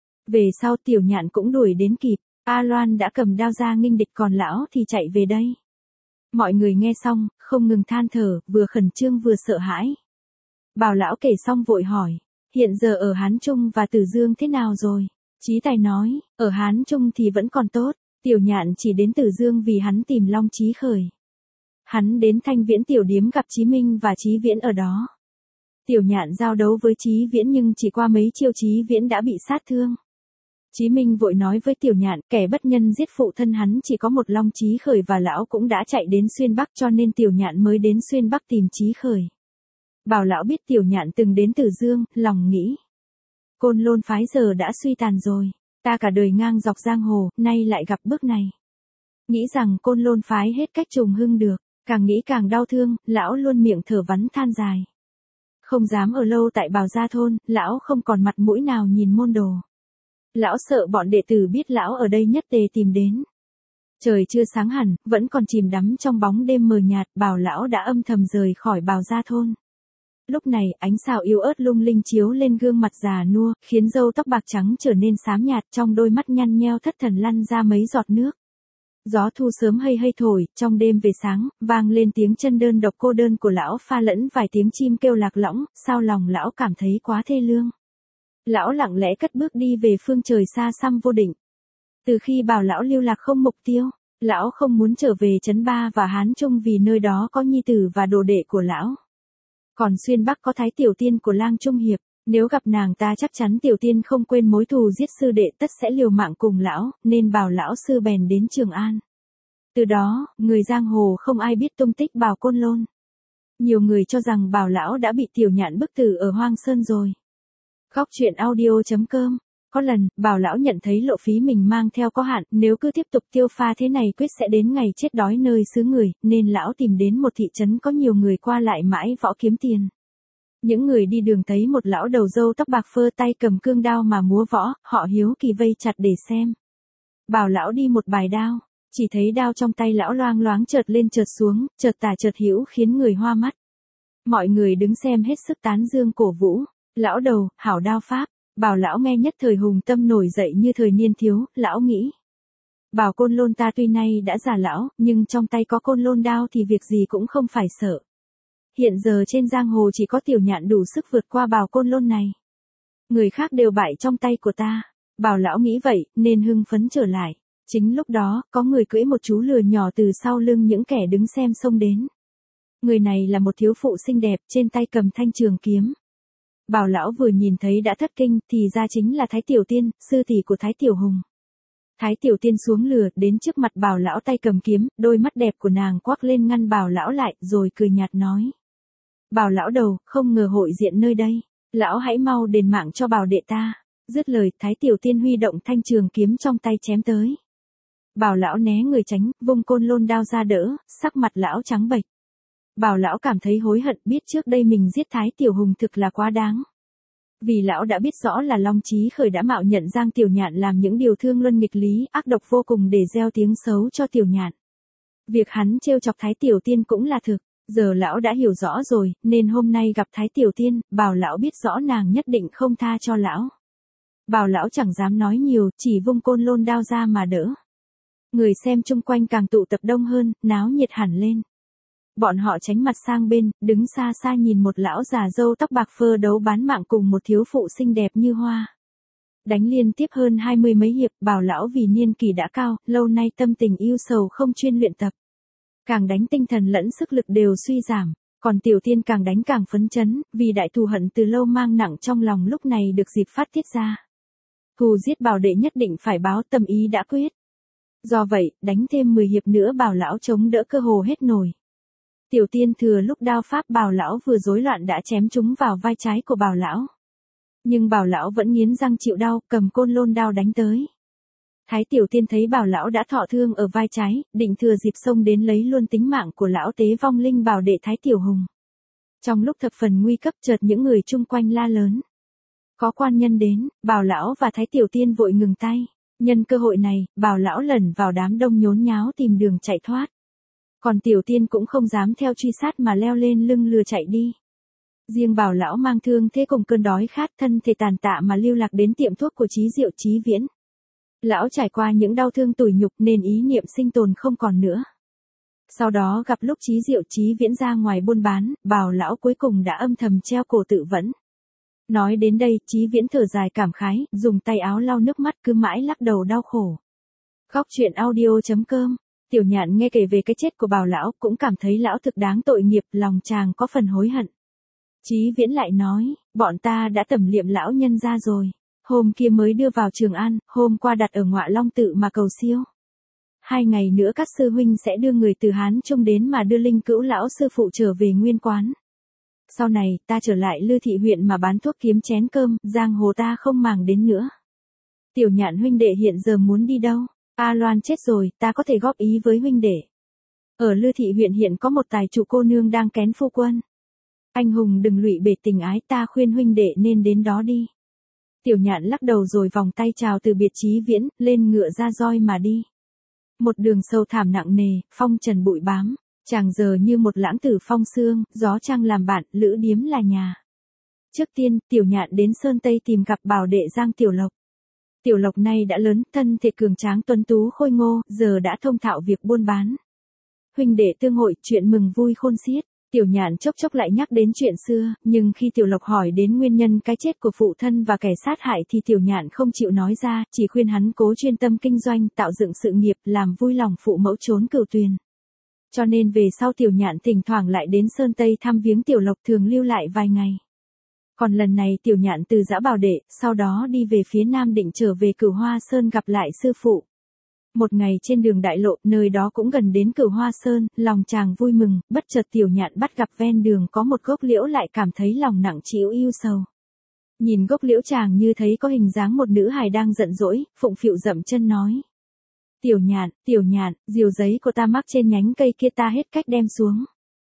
Speaker 1: Về sau Tiểu Nhạn cũng đuổi đến kịp, A Loan đã cầm đao ra nghênh địch, còn lão thì chạy về đây. Mọi người nghe xong, không ngừng than thở, vừa khẩn trương vừa sợ hãi. Bảo lão kể xong vội hỏi, hiện giờ ở Hán Trung và Tử Dương thế nào rồi? Chí Tài nói, ở Hán Trung thì vẫn còn tốt, Tiểu Nhạn chỉ đến Tử Dương vì hắn tìm Long Chí Khởi. Hắn đến Thanh Viễn Tiểu Điếm gặp Chí Minh và Chí Viễn ở đó. Tiểu Nhạn giao đấu với Chí Viễn nhưng chỉ qua mấy chiêu Chí Viễn đã bị sát thương. Chí Minh vội nói với Tiểu Nhạn, kẻ bất nhân giết phụ thân hắn chỉ có một Long Chí Khởi và lão cũng đã chạy đến Xuyên Bắc, cho nên Tiểu Nhạn mới đến Xuyên Bắc tìm Chí Khởi. Bảo lão biết Tiểu Nhạn từng đến Tử Dương, lòng nghĩ. Côn Lôn phái giờ đã suy tàn rồi, ta cả đời ngang dọc giang hồ, nay lại gặp bước này. Nghĩ rằng Côn Lôn phái hết cách trùng hưng được, càng nghĩ càng đau thương, lão luôn miệng thở vắn than dài. Không dám ở lâu tại Bào Gia Thôn, lão không còn mặt mũi nào nhìn môn đồ. Lão sợ bọn đệ tử biết lão ở đây nhất tề tìm đến. Trời chưa sáng hẳn, vẫn còn chìm đắm trong bóng đêm mờ nhạt, Bảo lão đã âm thầm rời khỏi Bào Gia Thôn. Lúc này, ánh sao yếu ớt lung linh chiếu lên gương mặt già nua, khiến râu tóc bạc trắng trở nên xám nhạt, trong đôi mắt nhăn nheo thất thần lăn ra mấy giọt nước. Gió thu sớm hây hây thổi, trong đêm về sáng, vang lên tiếng chân đơn độc cô đơn của lão pha lẫn vài tiếng chim kêu lạc lõng, sao lòng lão cảm thấy quá thê lương. Lão lặng lẽ cất bước đi về phương trời xa xăm vô định. Từ khi Bảo lão lưu lạc không mục tiêu, lão không muốn trở về trấn Ba và Hán Trung vì nơi đó có nhi tử và đồ đệ của lão. Còn Xuyên Bắc có Thái Tiểu Tiên của Lang Trung Hiệp, nếu gặp nàng ta chắc chắn Tiểu Tiên không quên mối thù giết sư đệ, tất sẽ liều mạng cùng lão, nên Bảo lão sư bèn đến Trường An. Từ đó, người giang hồ không ai biết tung tích Bảo Côn Lôn. Nhiều người cho rằng Bảo lão đã bị Tiểu Nhạn bức tử ở Hoang Sơn rồi. Góc truyện audio chấm com. Có lần, Bảo lão nhận thấy lộ phí mình mang theo có hạn, nếu cứ tiếp tục tiêu pha thế này quyết sẽ đến ngày chết đói nơi xứ người, nên lão tìm đến một thị trấn có nhiều người qua lại mãi võ kiếm tiền. Những người đi đường thấy một lão đầu râu tóc bạc phơ tay cầm cương đao mà múa võ, họ hiếu kỳ vây chặt để xem. Bảo lão đi một bài đao, chỉ thấy đao trong tay lão loang loáng chợt lên chợt xuống, chợt tả chợt hữu khiến người hoa mắt. Mọi người đứng xem hết sức tán dương cổ vũ. Lão đầu, hảo đao pháp. Bảo lão nghe nhất thời hùng tâm nổi dậy như thời niên thiếu, lão nghĩ. Bảo Côn Lôn ta tuy nay đã già lão, nhưng trong tay có Côn Lôn đao thì việc gì cũng không phải sợ. Hiện giờ trên giang hồ chỉ có Tiểu Nhạn đủ sức vượt qua Bảo Côn Lôn này. Người khác đều bại trong tay của ta. Bảo lão nghĩ vậy, nên hưng phấn trở lại. Chính lúc đó, có người cưỡi một chú lừa nhỏ từ sau lưng những kẻ đứng xem xông đến. Người này là một thiếu phụ xinh đẹp, trên tay cầm thanh trường kiếm. Bảo lão vừa nhìn thấy đã thất kinh, thì ra chính là Thái Tiểu Tiên, sư tỷ của Thái Tiểu Hùng. Thái Tiểu Tiên xuống lừa, đến trước mặt Bảo lão tay cầm kiếm, đôi mắt đẹp của nàng quắc lên ngăn Bảo lão lại, rồi cười nhạt nói. Bảo lão đầu, không ngờ hội diện nơi đây, lão hãy mau đền mạng cho Bảo đệ ta. Dứt lời, Thái Tiểu Tiên huy động thanh trường kiếm trong tay chém tới. Bảo lão né người tránh, vung Côn Lôn đao ra đỡ, sắc mặt lão trắng bệch. Bảo lão cảm thấy hối hận, biết trước đây mình giết Thái Tiểu Hùng thực là quá đáng. Vì lão đã biết rõ là Long Chí Khởi đã mạo nhận Giang Tiểu Nhạn làm những điều thương luân nghịch lý, ác độc vô cùng để gieo tiếng xấu cho Tiểu Nhạn. Việc hắn trêu chọc Thái Tiểu Tiên cũng là thực, giờ lão đã hiểu rõ rồi, nên hôm nay gặp Thái Tiểu Tiên, Bảo lão biết rõ nàng nhất định không tha cho lão. Bảo lão chẳng dám nói nhiều, chỉ vung côn lôn đao ra mà đỡ. Người xem chung quanh càng tụ tập đông hơn, náo nhiệt hẳn lên. Bọn họ tránh mặt sang bên, đứng xa xa nhìn một lão già râu tóc bạc phơ đấu bán mạng cùng một thiếu phụ xinh đẹp như hoa. Đánh liên tiếp hơn hai mươi mấy hiệp, Bảo lão vì niên kỷ đã cao, lâu nay tâm tình yêu sầu không chuyên luyện tập. Càng đánh tinh thần lẫn sức lực đều suy giảm, còn Tiểu Tiên càng đánh càng phấn chấn, vì đại thù hận từ lâu mang nặng trong lòng lúc này được dịp phát tiết ra. Thù giết Bảo đệ nhất định phải báo, tâm ý đã quyết. Do vậy, đánh thêm mười hiệp nữa Bảo lão chống đỡ cơ hồ hết nổi. Tiểu Tiên thừa lúc đao pháp Bảo lão vừa rối loạn đã chém trúng vào vai trái của Bảo lão. Nhưng Bảo lão vẫn nghiến răng chịu đau, cầm côn lôn đao đánh tới. Thái Tiểu Tiên thấy Bảo lão đã thọ thương ở vai trái, định thừa dịp xông đến lấy luôn tính mạng của lão tế vong linh Bảo đệ Thái Tiểu Hùng. Trong lúc thập phần nguy cấp chợt những người chung quanh la lớn. Có quan nhân đến, Bảo lão và Thái Tiểu Tiên vội ngừng tay. Nhân cơ hội này, Bảo lão lẩn vào đám đông nhốn nháo tìm đường chạy thoát. Còn Tiểu Tiên cũng không dám theo truy sát mà leo lên lưng lừa chạy đi. Riêng Bảo lão mang thương thế cùng cơn đói khát, thân thể tàn tạ mà lưu lạc đến tiệm thuốc của Chí Diệu Chí Viễn. Lão trải qua những đau thương tủi nhục nên ý niệm sinh tồn không còn nữa. Sau đó gặp lúc Chí Diệu Chí Viễn ra ngoài buôn bán, Bảo lão cuối cùng đã âm thầm treo cổ tự vẫn. Nói đến đây, Chí Viễn thở dài cảm khái, dùng tay áo lau nước mắt cứ mãi lắc đầu đau khổ. Góc truyện audio chấm com. Tiểu Nhạn nghe kể về cái chết của Bảo lão, cũng cảm thấy lão thực đáng tội nghiệp, lòng chàng có phần hối hận. Chí Viễn lại nói, bọn ta đã tẩm liệm lão nhân ra rồi. Hôm kia mới đưa vào Trường An, hôm qua đặt ở Ngọa Long tự mà cầu siêu. Hai ngày nữa các sư huynh sẽ đưa người từ Hán Trung đến mà đưa Linh Cữu lão sư phụ trở về nguyên quán. Sau này, ta trở lại Lư Thị huyện mà bán thuốc kiếm chén cơm, giang hồ ta không màng đến nữa. Tiểu Nhạn huynh đệ hiện giờ muốn đi đâu? A Loan chết rồi, ta có thể góp ý với huynh đệ. Ở Lư Thị huyện hiện có một tài chủ cô nương đang kén phu quân. Anh hùng đừng lụy bể tình ái, ta khuyên huynh đệ nên đến đó đi. Tiểu Nhạn lắc đầu rồi vòng tay chào từ biệt Chí Viễn, lên ngựa ra roi mà đi. Một đường sâu thảm nặng nề, phong trần bụi bám, chàng giờ như một lãng tử phong sương, gió trăng làm bạn, lữ điếm là nhà. Trước tiên, Tiểu Nhạn đến Sơn Tây tìm gặp Bảo đệ Giang Tiểu Lộc. Tiểu Lộc nay đã lớn, thân thể cường tráng tuấn tú khôi ngô, giờ đã thông thạo việc buôn bán. Huynh đệ tương hội, chuyện mừng vui khôn xiết. Tiểu Nhạn chốc chốc lại nhắc đến chuyện xưa, nhưng khi Tiểu Lộc hỏi đến nguyên nhân cái chết của phụ thân và kẻ sát hại thì Tiểu Nhạn không chịu nói ra, chỉ khuyên hắn cố chuyên tâm kinh doanh, tạo dựng sự nghiệp, làm vui lòng phụ mẫu trốn cửu tuyền. Cho nên về sau Tiểu Nhạn thỉnh thoảng lại đến Sơn Tây thăm viếng Tiểu Lộc, thường lưu lại vài ngày. Còn lần này Tiểu Nhạn từ Dã Bảo Đệ, sau đó đi về phía Nam định trở về Cửu Hoa Sơn gặp lại sư phụ. Một ngày trên đường đại lộ, nơi đó cũng gần đến Cửu Hoa Sơn, lòng chàng vui mừng, bất chợt Tiểu Nhạn bắt gặp ven đường có một gốc liễu lại cảm thấy lòng nặng trĩu ưu sầu. Nhìn gốc liễu chàng như thấy có hình dáng một nữ hài đang giận dỗi, phụng phịu dậm chân nói. Tiểu Nhạn, Tiểu Nhạn, diều giấy của ta mắc trên nhánh cây kia ta hết cách đem xuống.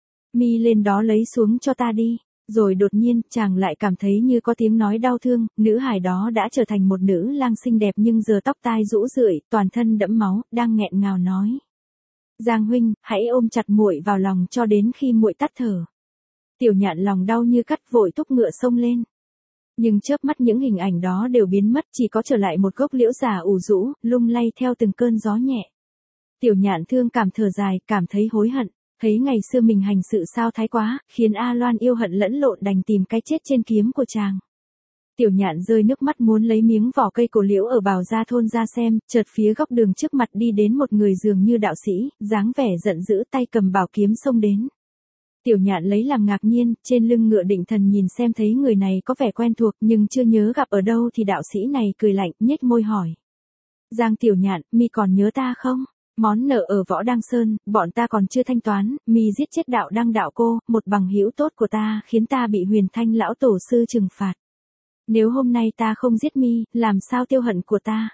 Speaker 1: Mi lên đó lấy xuống cho ta đi. Rồi đột nhiên, chàng lại cảm thấy như có tiếng nói đau thương, nữ hài đó đã trở thành một nữ lang xinh đẹp nhưng giờ tóc tai rũ rượi, toàn thân đẫm máu, đang nghẹn ngào nói. Giang huynh, hãy ôm chặt muội vào lòng cho đến khi muội tắt thở. Tiểu Nhạn lòng đau như cắt vội thúc ngựa xông lên. Nhưng chớp mắt những hình ảnh đó đều biến mất, chỉ có trở lại một gốc liễu già ủ rũ, lung lay theo từng cơn gió nhẹ. Tiểu Nhạn thương cảm thở dài, cảm thấy hối hận. Thấy ngày xưa mình hành sự sao thái quá, khiến A Loan yêu hận lẫn lộn đành tìm cái chết trên kiếm của chàng. Tiểu Nhạn rơi nước mắt muốn lấy miếng vỏ cây cổ liễu ở Bảo Gia thôn ra xem, chợt phía góc đường trước mặt đi đến một người dường như đạo sĩ, dáng vẻ giận dữ tay cầm bảo kiếm xông đến. Tiểu Nhạn lấy làm ngạc nhiên, trên lưng ngựa định thần nhìn xem thấy người này có vẻ quen thuộc nhưng chưa nhớ gặp ở đâu thì đạo sĩ này cười lạnh, nhếch môi hỏi. Giang Tiểu Nhạn, mi còn nhớ ta không? Món nợ ở Võ Đăng Sơn, bọn ta còn chưa thanh toán, mi giết chết đạo đăng đạo cô, một bằng hữu tốt của ta, khiến ta bị Huyền Thanh lão tổ sư trừng phạt. Nếu hôm nay ta không giết mi, làm sao tiêu hận của ta?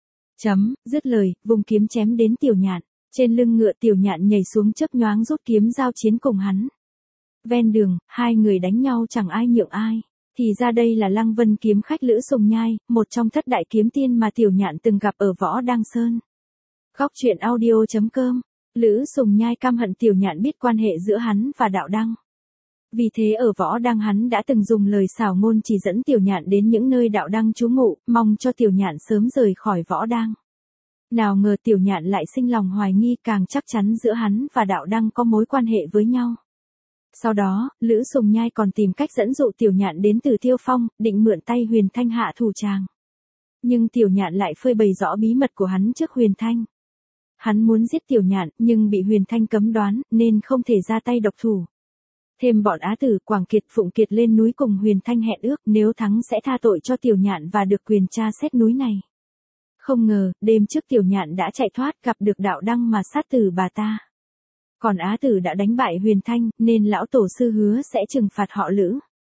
Speaker 1: Chấm, dứt lời, vùng kiếm chém đến Tiểu Nhạn. Trên lưng ngựa Tiểu Nhạn nhảy xuống chớp nhoáng rút kiếm giao chiến cùng hắn. Ven đường, hai người đánh nhau chẳng ai nhượng ai. Thì ra đây là Lăng Vân kiếm khách Lữ Sùng Nhai, một trong thất đại kiếm tiên mà Tiểu Nhạn từng gặp ở Võ Đăng Sơn. Góc truyện audio chấm com. Lữ Sùng Nhai căm hận Tiểu Nhạn biết quan hệ giữa hắn và Đạo Đăng. Vì thế ở Võ Đăng hắn đã từng dùng lời xảo ngôn chỉ dẫn Tiểu Nhạn đến những nơi Đạo Đăng trú ngụ, mong cho Tiểu Nhạn sớm rời khỏi Võ Đăng. Nào ngờ Tiểu Nhạn lại sinh lòng hoài nghi, càng chắc chắn giữa hắn và Đạo Đăng có mối quan hệ với nhau. Sau đó, Lữ Sùng Nhai còn tìm cách dẫn dụ Tiểu Nhạn đến Từ Tiêu Phong, định mượn tay Huyền Thanh hạ thủ chàng. Nhưng Tiểu Nhạn lại phơi bày rõ bí mật của hắn trước Huyền Thanh. Hắn muốn giết Tiểu Nhạn, nhưng bị Huyền Thanh cấm đoán, nên không thể ra tay độc thủ. Thêm bọn Á Tử, Quảng Kiệt, Phụng Kiệt lên núi cùng Huyền Thanh hẹn ước, nếu thắng sẽ tha tội cho Tiểu Nhạn và được quyền tra xét núi này. Không ngờ, đêm trước Tiểu Nhạn đã chạy thoát, gặp được Đạo Đăng mà sát tử bà ta. Còn Á Tử đã đánh bại Huyền Thanh, nên lão tổ sư hứa sẽ trừng phạt họ Lữ.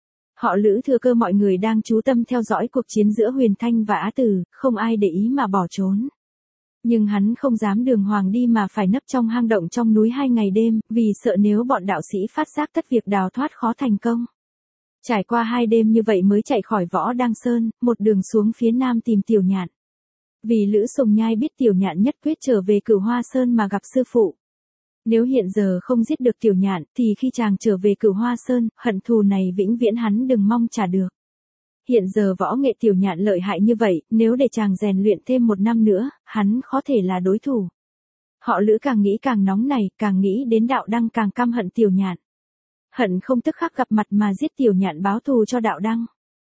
Speaker 1: Họ Lữ thừa cơ mọi người đang chú tâm theo dõi cuộc chiến giữa Huyền Thanh và Á Tử, không ai để ý mà bỏ trốn. Nhưng hắn không dám đường hoàng đi mà phải nấp trong hang động trong núi hai ngày đêm, vì sợ nếu bọn đạo sĩ phát giác tất việc đào thoát khó thành công. Trải qua hai đêm như vậy mới chạy khỏi Võ Đăng Sơn, một đường xuống phía nam tìm Tiểu Nhạn. Vì Lữ Sùng Nhai biết Tiểu Nhạn nhất quyết trở về Cửu Hoa Sơn mà gặp sư phụ. Nếu hiện giờ không giết được Tiểu Nhạn, thì khi chàng trở về Cửu Hoa Sơn, hận thù này vĩnh viễn hắn đừng mong trả được. Hiện giờ võ nghệ Tiểu Nhạn lợi hại như vậy, nếu để chàng rèn luyện thêm một năm nữa, hắn khó thể là đối thủ. Họ Lữ càng nghĩ càng nóng này, càng nghĩ đến Đạo Đăng càng căm hận Tiểu Nhạn. Hận không tức khắc gặp mặt mà giết Tiểu Nhạn báo thù cho Đạo Đăng.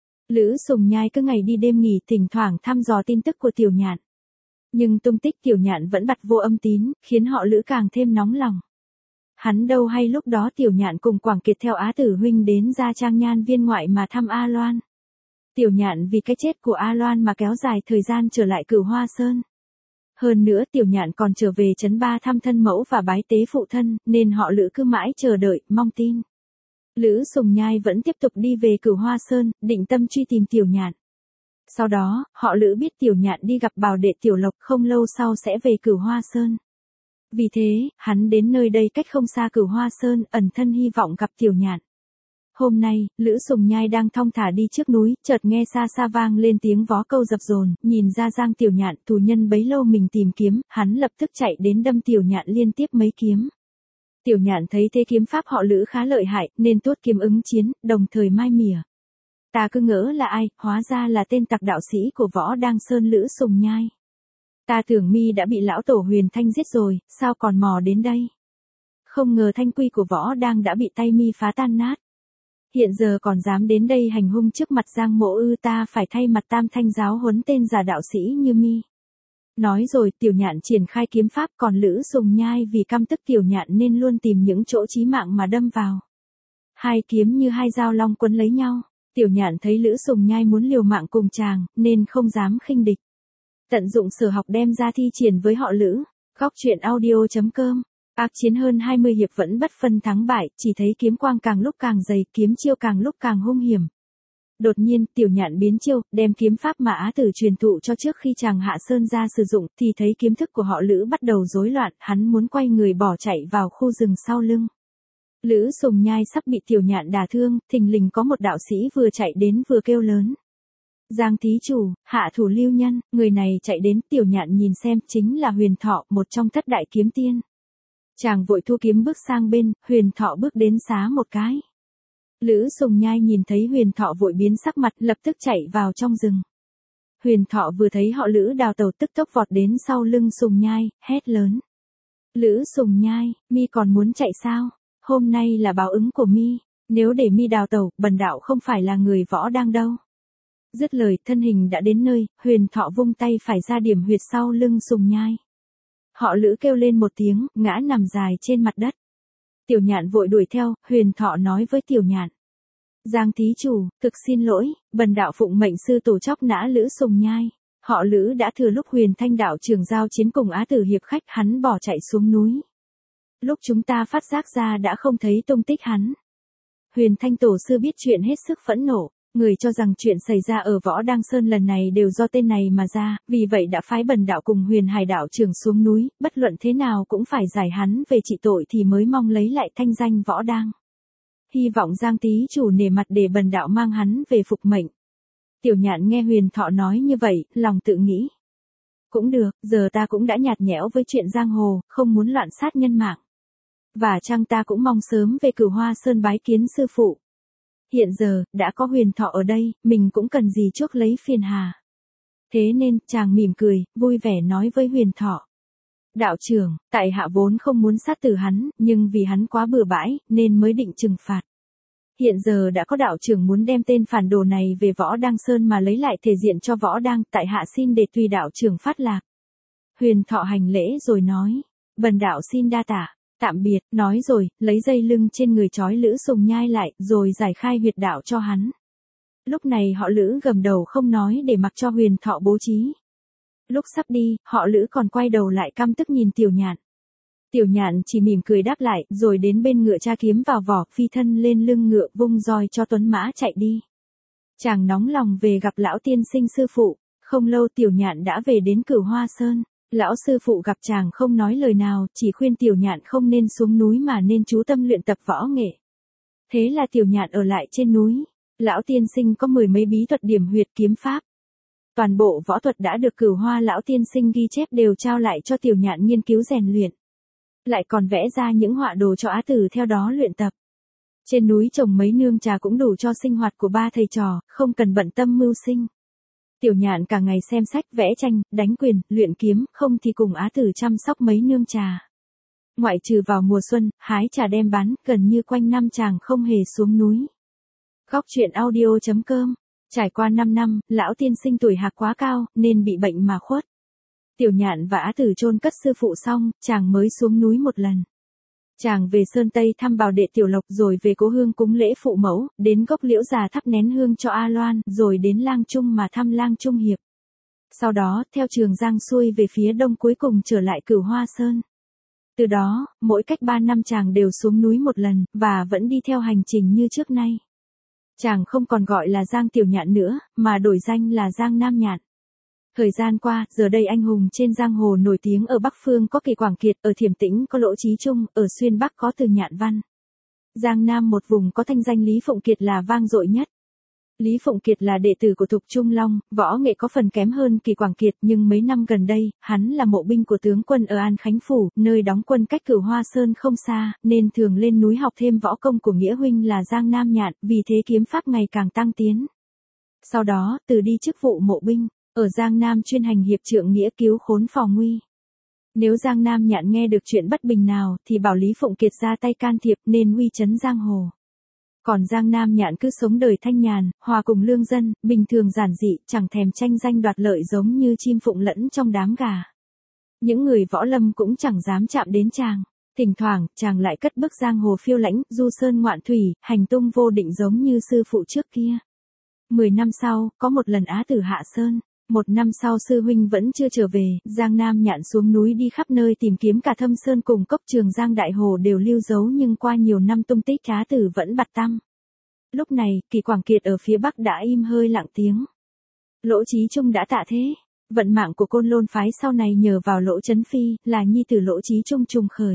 Speaker 1: Lữ Sùng Nhai cứ ngày đi đêm nghỉ, thỉnh thoảng thăm dò tin tức của Tiểu Nhạn. Nhưng tung tích Tiểu Nhạn vẫn bặt vô âm tín, khiến họ Lữ càng thêm nóng lòng. Hắn đâu hay lúc đó Tiểu Nhạn cùng Quảng Kiệt theo Á Tử huynh đến Gia Trang Nhan viên ngoại mà thăm A Loan. Tiểu Nhạn vì cái chết của A Loan mà kéo dài thời gian trở lại Cửu Hoa Sơn. Hơn nữa Tiểu Nhạn còn trở về trấn Ba thăm thân mẫu và bái tế phụ thân, nên họ Lữ cứ mãi chờ đợi, mong tin. Lữ Sùng Nhai vẫn tiếp tục đi về Cửu Hoa Sơn, định tâm truy tìm Tiểu Nhạn. Sau đó, họ Lữ biết Tiểu Nhạn đi gặp Bảo đệ Tiểu Lộc, không lâu sau sẽ về Cửu Hoa Sơn. Vì thế, hắn đến nơi đây cách không xa Cửu Hoa Sơn, ẩn thân hy vọng gặp Tiểu Nhạn. Hôm nay, Lữ Sùng Nhai đang thong thả đi trước núi, chợt nghe xa xa vang lên tiếng vó câu dập dồn, nhìn ra Giang Tiểu Nhạn, tù nhân bấy lâu mình tìm kiếm, hắn lập tức chạy đến đâm Tiểu Nhạn liên tiếp mấy kiếm. Tiểu Nhạn thấy thế kiếm pháp họ Lữ khá lợi hại, nên tuốt kiếm ứng chiến, đồng thời mai mỉa. Ta cứ ngỡ là ai, hóa ra là tên tặc đạo sĩ của Võ Đăng Sơn Lữ Sùng Nhai. Ta tưởng mi đã bị lão tổ Huyền Thanh giết rồi, sao còn mò đến đây? Không ngờ thanh quy của Võ Đăng đã bị tay mi phá tan nát. Hiện giờ còn dám đến đây hành hung trước mặt Giang Mộ ư, ta phải thay mặt Tam Thanh giáo huấn tên giả đạo sĩ như mi. Nói rồi Tiểu Nhạn triển khai kiếm pháp, còn Lữ Sùng Nhai vì căm tức Tiểu Nhạn nên luôn tìm những chỗ chí mạng mà đâm vào. Hai kiếm như hai dao long quấn lấy nhau. Tiểu Nhạn thấy Lữ Sùng Nhai muốn liều mạng cùng chàng, nên không dám khinh địch. Tận dụng sở học đem ra thi triển với họ Lữ. Góc truyện audio chấm com. Ác chiến hơn hai mươi hiệp vẫn bất phân thắng bại, chỉ thấy kiếm quang càng lúc càng dày, kiếm chiêu càng lúc càng hung hiểm. Đột nhiên, Tiểu Nhạn biến chiêu, đem kiếm pháp mà Á Tử truyền thụ cho trước khi chàng hạ sơn ra sử dụng, thì thấy kiếm thức của họ Lữ bắt đầu rối loạn, hắn muốn quay người bỏ chạy vào khu rừng sau lưng. Lữ Sùng Nhai sắp bị Tiểu Nhạn đả thương, thình lình có một đạo sĩ vừa chạy đến vừa kêu lớn. Giang thí chủ, hạ thủ lưu nhân, người này chạy đến. Tiểu Nhạn nhìn xem, chính là Huyền Thọ, một trong thất đại kiếm tiên. Chàng vội thu kiếm bước sang bên, Huyền Thọ bước đến xá một cái. Lữ Sùng Nhai nhìn thấy Huyền Thọ vội biến sắc mặt, lập tức chạy vào trong rừng. Huyền Thọ vừa thấy họ Lữ đào tẩu tức tốc vọt đến sau lưng Sùng Nhai, hét lớn. Lữ Sùng Nhai, mi còn muốn chạy sao? Hôm nay là báo ứng của mi, nếu để mi đào tẩu, bần đạo không phải là người Võ Đăng đâu. Dứt lời, thân hình đã đến nơi, Huyền Thọ vung tay phải ra điểm huyệt sau lưng Sùng Nhai. Họ Lữ kêu lên một tiếng, ngã nằm dài trên mặt đất. Tiểu Nhạn vội đuổi theo, Huyền Thọ nói với Tiểu Nhạn. Giang thí chủ, thực xin lỗi, bần đạo phụng mệnh sư tổ chóc nã Lữ Sùng Nhai. Họ Lữ đã thừa lúc Huyền Thanh đạo trưởng giao chiến cùng Á Tử hiệp khách, hắn bỏ chạy xuống núi. Lúc chúng ta phát giác ra đã không thấy tung tích hắn. Huyền Thanh tổ sư biết chuyện hết sức phẫn nộ, người cho rằng chuyện xảy ra ở Võ Đăng Sơn lần này đều do tên này mà ra, vì vậy đã phái bần đạo cùng Huyền Hải đạo trưởng xuống núi, bất luận thế nào cũng phải giải hắn về trị tội thì mới mong lấy lại thanh danh Võ Đăng. hy vọng Giang tí chủ nể mặt để bần đạo mang hắn về phục mệnh. Tiểu Nhạn nghe Huyền Thọ nói như vậy, lòng tự nghĩ. Cũng được, giờ ta cũng đã nhạt nhẽo với chuyện giang hồ, không muốn loạn sát nhân mạng. Và chăng ta cũng mong sớm về Cửu Hoa Sơn bái kiến sư phụ. Hiện giờ, đã có Huyền Thọ ở đây, mình cũng cần gì chuốc lấy phiền hà. Thế nên, chàng mỉm cười, vui vẻ nói với Huyền Thọ. Đạo trưởng, tại hạ vốn không muốn sát tử hắn, nhưng vì hắn quá bừa bãi, nên mới định trừng phạt. Hiện giờ đã có đạo trưởng muốn đem tên phản đồ này về Võ Đăng Sơn mà lấy lại thể diện cho Võ Đăng, tại hạ xin để tùy đạo trưởng phát lạc. Huyền Thọ hành lễ rồi nói, bần đạo xin đa tạ, tạm biệt, nói rồi, lấy dây lưng trên người trói Lữ Sùng Nhai lại, rồi giải khai huyệt đạo cho hắn. Lúc này họ Lữ gầm đầu không nói để mặc cho Huyền Thọ bố trí. Lúc sắp đi, họ Lữ còn quay đầu lại căm tức nhìn Tiểu Nhạn. Tiểu Nhạn chỉ mỉm cười đáp lại, rồi đến bên ngựa tra kiếm vào vỏ, phi thân lên lưng ngựa vung roi cho tuấn mã chạy đi. Chàng nóng lòng về gặp lão tiên sinh sư phụ, không lâu Tiểu Nhạn đã về đến Cửu Hoa Sơn. Lão sư phụ gặp chàng không nói lời nào, chỉ khuyên Tiểu Nhạn không nên xuống núi mà nên chú tâm luyện tập võ nghệ. Thế là Tiểu Nhạn ở lại trên núi. Lão tiên sinh có mười mấy bí thuật điểm huyệt kiếm pháp. Toàn bộ võ thuật đã được Cửu Hoa lão tiên sinh ghi chép đều trao lại cho Tiểu Nhạn nghiên cứu rèn luyện. Lại còn vẽ ra những họa đồ cho Á Tử theo đó luyện tập. Trên núi trồng mấy nương trà cũng đủ cho sinh hoạt của ba thầy trò, không cần bận tâm mưu sinh. Tiểu Nhạn cả ngày xem sách, vẽ tranh, đánh quyền, luyện kiếm, không thì cùng Á Tử chăm sóc mấy nương trà. Ngoại trừ vào mùa xuân, hái trà đem bán, gần như quanh năm chàng không hề xuống núi. Góc truyện audio chấm com. Trải qua năm năm, lão tiên sinh tuổi hạc quá cao, nên bị bệnh mà khuất. Tiểu Nhạn và Á Tử chôn cất sư phụ xong, chàng mới xuống núi một lần. Chàng về Sơn Tây thăm Bảo đệ Tiểu Lộc, rồi về Cố Hương cúng lễ phụ mẫu, đến gốc liễu già thắp nén hương cho A Loan, rồi đến Lang Trung mà thăm Lang Trung Hiệp. Sau đó, theo Trường Giang xuôi về phía đông, cuối cùng trở lại Cửu Hoa Sơn. Từ đó, mỗi cách ba năm chàng đều xuống núi một lần, và vẫn đi theo hành trình như trước nay. Chàng không còn gọi là Giang Tiểu Nhạn nữa, mà đổi danh là Giang Nam Nhạn. Thời gian qua, giờ đây anh hùng trên giang hồ nổi tiếng ở Bắc Phương có Kỳ Quảng Kiệt, ở Thiểm Tĩnh có Lỗ Chí Trung, ở Xuyên Bắc có Từ Nhạn Văn. Giang Nam một vùng có thanh danh Lý Phụng Kiệt là vang dội nhất. Lý Phụng Kiệt là đệ tử của Thục Trung Long, võ nghệ có phần kém hơn Kỳ Quảng Kiệt, nhưng mấy năm gần đây, hắn là mộ binh của tướng quân ở An Khánh Phủ, nơi đóng quân cách Cửu Hoa Sơn không xa, nên thường lên núi học thêm võ công của nghĩa huynh là Giang Nam Nhạn, vì thế kiếm pháp ngày càng tăng tiến. Sau đó, từ đi chức vụ mộ binh, ở Giang Nam chuyên hành hiệp trượng nghĩa, cứu khốn phò nguy. Nếu Giang Nam Nhạn nghe được chuyện bất bình nào, thì bảo Lý Phụng Kiệt ra tay can thiệp nên uy chấn giang hồ. Còn Giang Nam Nhạn cứ sống đời thanh nhàn, hòa cùng lương dân, bình thường giản dị, chẳng thèm tranh danh đoạt lợi giống như chim phụng lẫn trong đám gà. Những người võ lâm cũng chẳng dám chạm đến chàng. Thỉnh thoảng, chàng lại cất bước giang hồ phiêu lãnh, du sơn ngoạn thủy, hành tung vô định giống như sư phụ trước kia. Mười năm sau, có một lần Á Tử hạ sơn. Một năm sau sư huynh vẫn chưa trở về, Giang Nam Nhạn xuống núi đi khắp nơi tìm kiếm, cả Thâm Sơn cùng cốc Trường Giang Đại Hồ đều lưu dấu, nhưng qua nhiều năm tung tích Á Tử vẫn bặt tăm. Lúc này, Kỳ Quảng Kiệt ở phía Bắc đã im hơi lặng tiếng. Lỗ Chí Trung đã tạ thế. Vận mạng của Côn Lôn phái sau này nhờ vào Lỗ Chấn Phi, là nhi tử Lỗ Chí Trung trùng khởi.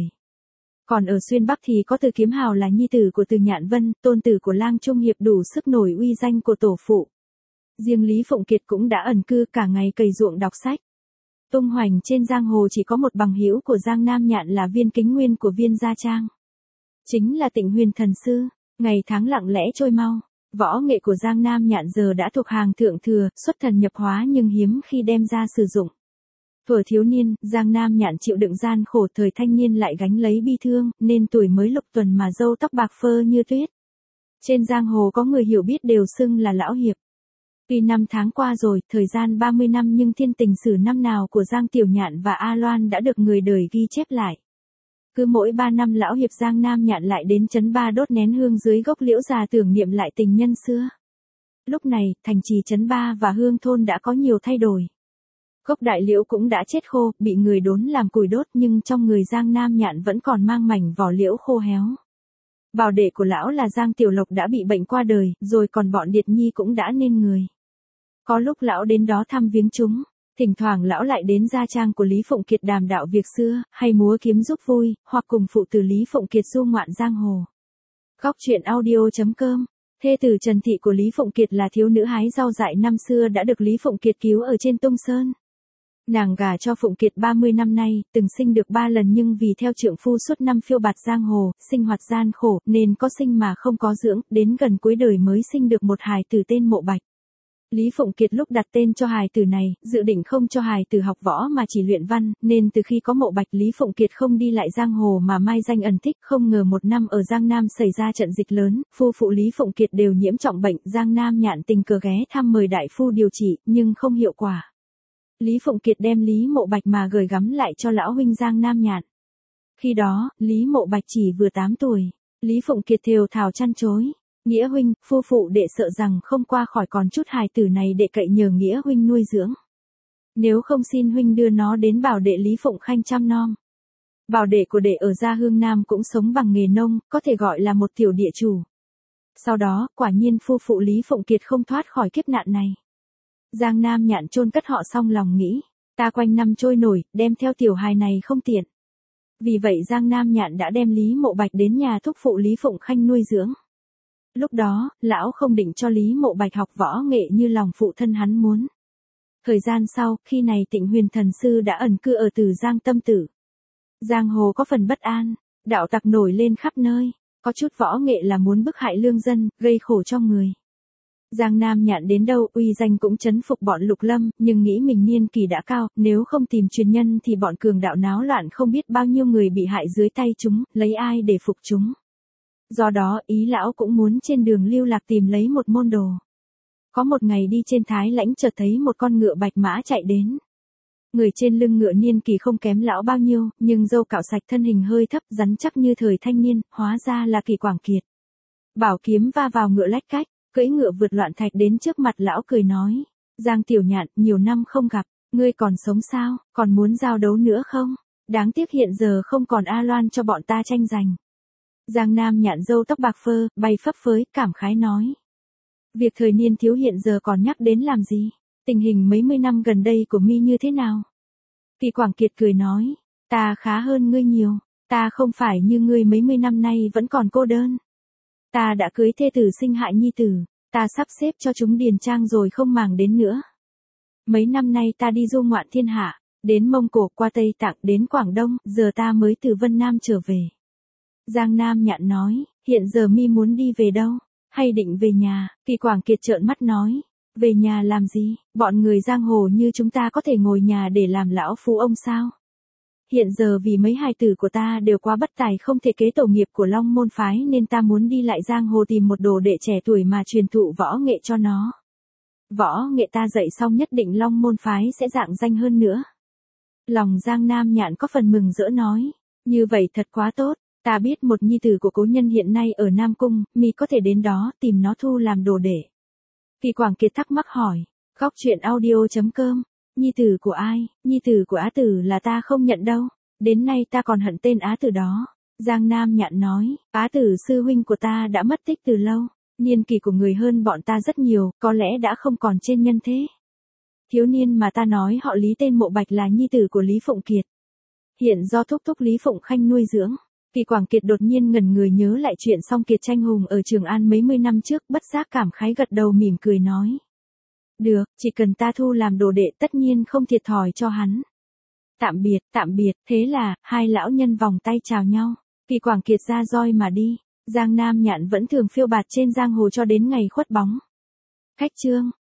Speaker 1: Còn ở Xuyên Bắc thì có Từ Kiếm Hào là nhi tử của Từ Nhạn Vân, tôn tử của Lang Trung Hiệp, đủ sức nổi uy danh của tổ phụ. Riêng Lý Phụng Kiệt cũng đã ẩn cư cả ngày cày ruộng đọc sách. Tung hoành trên giang hồ chỉ có một bằng hữu của Giang Nam Nhạn là Viên Kính Nguyên của Viên Gia Trang. Chính là Tịnh Huyền Thần Sư. Ngày tháng lặng lẽ trôi mau. Võ nghệ của Giang Nam Nhạn giờ đã thuộc hàng thượng thừa, xuất thần nhập hóa nhưng hiếm khi đem ra sử dụng. Thuở thiếu niên, Giang Nam Nhạn chịu đựng gian khổ, thời thanh niên lại gánh lấy bi thương, nên tuổi mới lục tuần mà râu tóc bạc phơ như tuyết. Trên giang hồ có người hiểu biết đều xưng là lão hiệp. Tuy năm tháng qua rồi, thời gian ba mươi năm, nhưng thiên tình sử năm nào của Giang Tiểu Nhạn và A Loan đã được người đời ghi chép lại. Cứ mỗi ba năm lão hiệp Giang Nam Nhạn lại đến Trấn Ba đốt nén hương dưới gốc liễu già tưởng niệm lại tình nhân xưa. Lúc này, thành trì Trấn Ba và Hương Thôn đã có nhiều thay đổi. Gốc đại liễu cũng đã chết khô, bị người đốn làm củi đốt, nhưng trong người Giang Nam Nhạn vẫn còn mang mảnh vỏ liễu khô héo. Bảo đệ của lão là Giang Tiểu Lộc đã bị bệnh qua đời, rồi còn bọn Điệt Nhi cũng đã nên người. Có lúc lão đến đó thăm viếng chúng, thỉnh thoảng lão lại đến gia trang của Lý Phụng Kiệt đàm đạo việc xưa, hay múa kiếm giúp vui, hoặc cùng phụ tử Lý Phụng Kiệt du ngoạn giang hồ. Góc truyện audio.com. Thê tử Trần Thị của Lý Phụng Kiệt là thiếu nữ hái rau dại năm xưa đã được Lý Phụng Kiệt cứu ở trên Tung Sơn. Nàng gả cho Phụng Kiệt ba mươi năm nay, từng sinh được ba lần nhưng vì theo trượng phu suốt năm phiêu bạt giang hồ, sinh hoạt gian khổ, nên có sinh mà không có dưỡng, đến gần cuối đời mới sinh được một hài tử tên Mộ Bạch. Lý Phụng Kiệt lúc đặt tên cho hài tử này, dự định không cho hài tử học võ mà chỉ luyện văn, nên từ khi có Mộ Bạch Lý Phụng Kiệt không đi lại giang hồ mà mai danh ẩn tích. Không ngờ một năm ở Giang Nam xảy ra trận dịch lớn, phu phụ Lý Phụng Kiệt đều nhiễm trọng bệnh. Giang Nam Nhạn tình cờ ghé thăm mời đại phu điều trị, nhưng không hiệu quả. Lý Phụng Kiệt đem Lý Mộ Bạch mà gửi gắm lại cho lão huynh Giang Nam Nhạn. Khi đó, Lý Mộ Bạch chỉ vừa tám tuổi. Lý Phụng Kiệt thều thào chăn chối. Nghĩa huynh, phu phụ đệ sợ rằng không qua khỏi còn chút hài tử này đệ cậy nhờ Nghĩa huynh nuôi dưỡng. Nếu không xin huynh đưa nó đến bảo đệ Lý Phụng Khanh chăm nom. Bảo đệ của đệ ở Gia Hương Nam cũng sống bằng nghề nông, có thể gọi là một tiểu địa chủ. Sau đó, quả nhiên phu phụ Lý Phụng Kiệt không thoát khỏi kiếp nạn này. Giang Nam Nhạn chôn cất họ xong lòng nghĩ, ta quanh năm trôi nổi, đem theo tiểu hài này không tiện. Vì vậy Giang Nam Nhạn đã đem Lý Mộ Bạch đến nhà thúc phụ Lý Phụng Khanh nuôi dưỡng. Lúc đó, lão không định cho Lý Mộ Bạch học võ nghệ như lòng phụ thân hắn muốn. Thời gian sau, khi này Tịnh Huyền Thần Sư đã ẩn cư ở Từ Giang Tâm Tử. Giang hồ có phần bất an, đạo tặc nổi lên khắp nơi, có chút võ nghệ là muốn bức hại lương dân, gây khổ cho người. Giang Nam Nhạn đến đâu uy danh cũng chấn phục bọn Lục Lâm, nhưng nghĩ mình niên kỳ đã cao, nếu không tìm truyền nhân thì bọn cường đạo náo loạn không biết bao nhiêu người bị hại dưới tay chúng, lấy ai để phục chúng. Do đó ý lão cũng muốn trên đường lưu lạc tìm lấy một môn đồ. Có một ngày đi trên Thái Lãnh chợt thấy một con ngựa bạch mã chạy đến. Người trên lưng ngựa niên kỳ không kém lão bao nhiêu, nhưng râu cạo sạch thân hình hơi thấp rắn chắc như thời thanh niên, hóa ra là Kỳ Quảng Kiệt. Bảo kiếm va vào ngựa lách cách, cưỡi ngựa vượt loạn thạch đến trước mặt lão cười nói, Giang Tiểu Nhạn, nhiều năm không gặp, ngươi còn sống sao, còn muốn giao đấu nữa không? Đáng tiếc hiện giờ không còn A Loan cho bọn ta tranh giành. Giang Nam Nhạn râu tóc bạc phơ, bay phấp phới, cảm khái nói. Việc thời niên thiếu hiện giờ còn nhắc đến làm gì? Tình hình mấy mươi năm gần đây của mi như thế nào? Kỳ Quảng Kiệt cười nói, ta khá hơn ngươi nhiều, ta không phải như ngươi mấy mươi năm nay vẫn còn cô đơn. Ta đã cưới thê tử sinh hại nhi tử, ta sắp xếp cho chúng điền trang rồi không màng đến nữa. Mấy năm nay ta đi du ngoạn thiên hạ, đến Mông Cổ qua Tây Tạng đến Quảng Đông, giờ ta mới từ Vân Nam trở về. Giang Nam Nhạn nói, hiện giờ mi muốn đi về đâu, hay định về nhà? Kỳ Quảng Kiệt trợn mắt nói, về nhà làm gì, bọn người giang hồ như chúng ta có thể ngồi nhà để làm lão phú ông sao? Hiện giờ vì mấy hài tử của ta đều quá bất tài không thể kế tổ nghiệp của Long Môn Phái nên ta muốn đi lại giang hồ tìm một đồ đệ trẻ tuổi mà truyền thụ võ nghệ cho nó. Võ nghệ ta dạy xong nhất định Long Môn Phái sẽ rạng danh hơn nữa. Lòng Giang Nam Nhạn có phần mừng rỡ nói, như vậy thật quá tốt. Ta biết một nhi tử của cố nhân hiện nay ở Nam Cung, mi có thể đến đó tìm nó thu làm đồ đệ. Kỳ Quảng Kiệt thắc mắc hỏi, góc truyện audio.com, nhi tử của ai? Nhi tử của Á Tử là ta không nhận đâu, đến nay ta còn hận tên Á Tử đó. Giang Nam Nhạn nói, Á Tử sư huynh của ta đã mất tích từ lâu, niên kỳ của người hơn bọn ta rất nhiều, có lẽ đã không còn trên nhân thế. Thiếu niên mà ta nói họ Lý tên Mộ Bạch là nhi tử của Lý Phụng Kiệt. Hiện do thúc thúc Lý Phụng Khanh nuôi dưỡng. Kỳ Quảng Kiệt đột nhiên ngẩn người nhớ lại chuyện Song Kiệt tranh hùng ở Trường An mấy mươi năm trước, bất giác cảm khái gật đầu mỉm cười nói. Được, chỉ cần ta thu làm đồ đệ tất nhiên không thiệt thòi cho hắn. Tạm biệt, tạm biệt, thế là, hai lão nhân vòng tay chào nhau. Kỳ Quảng Kiệt ra roi mà đi, Giang Nam Nhạn vẫn thường phiêu bạt trên giang hồ cho đến ngày khuất bóng. Khách chương.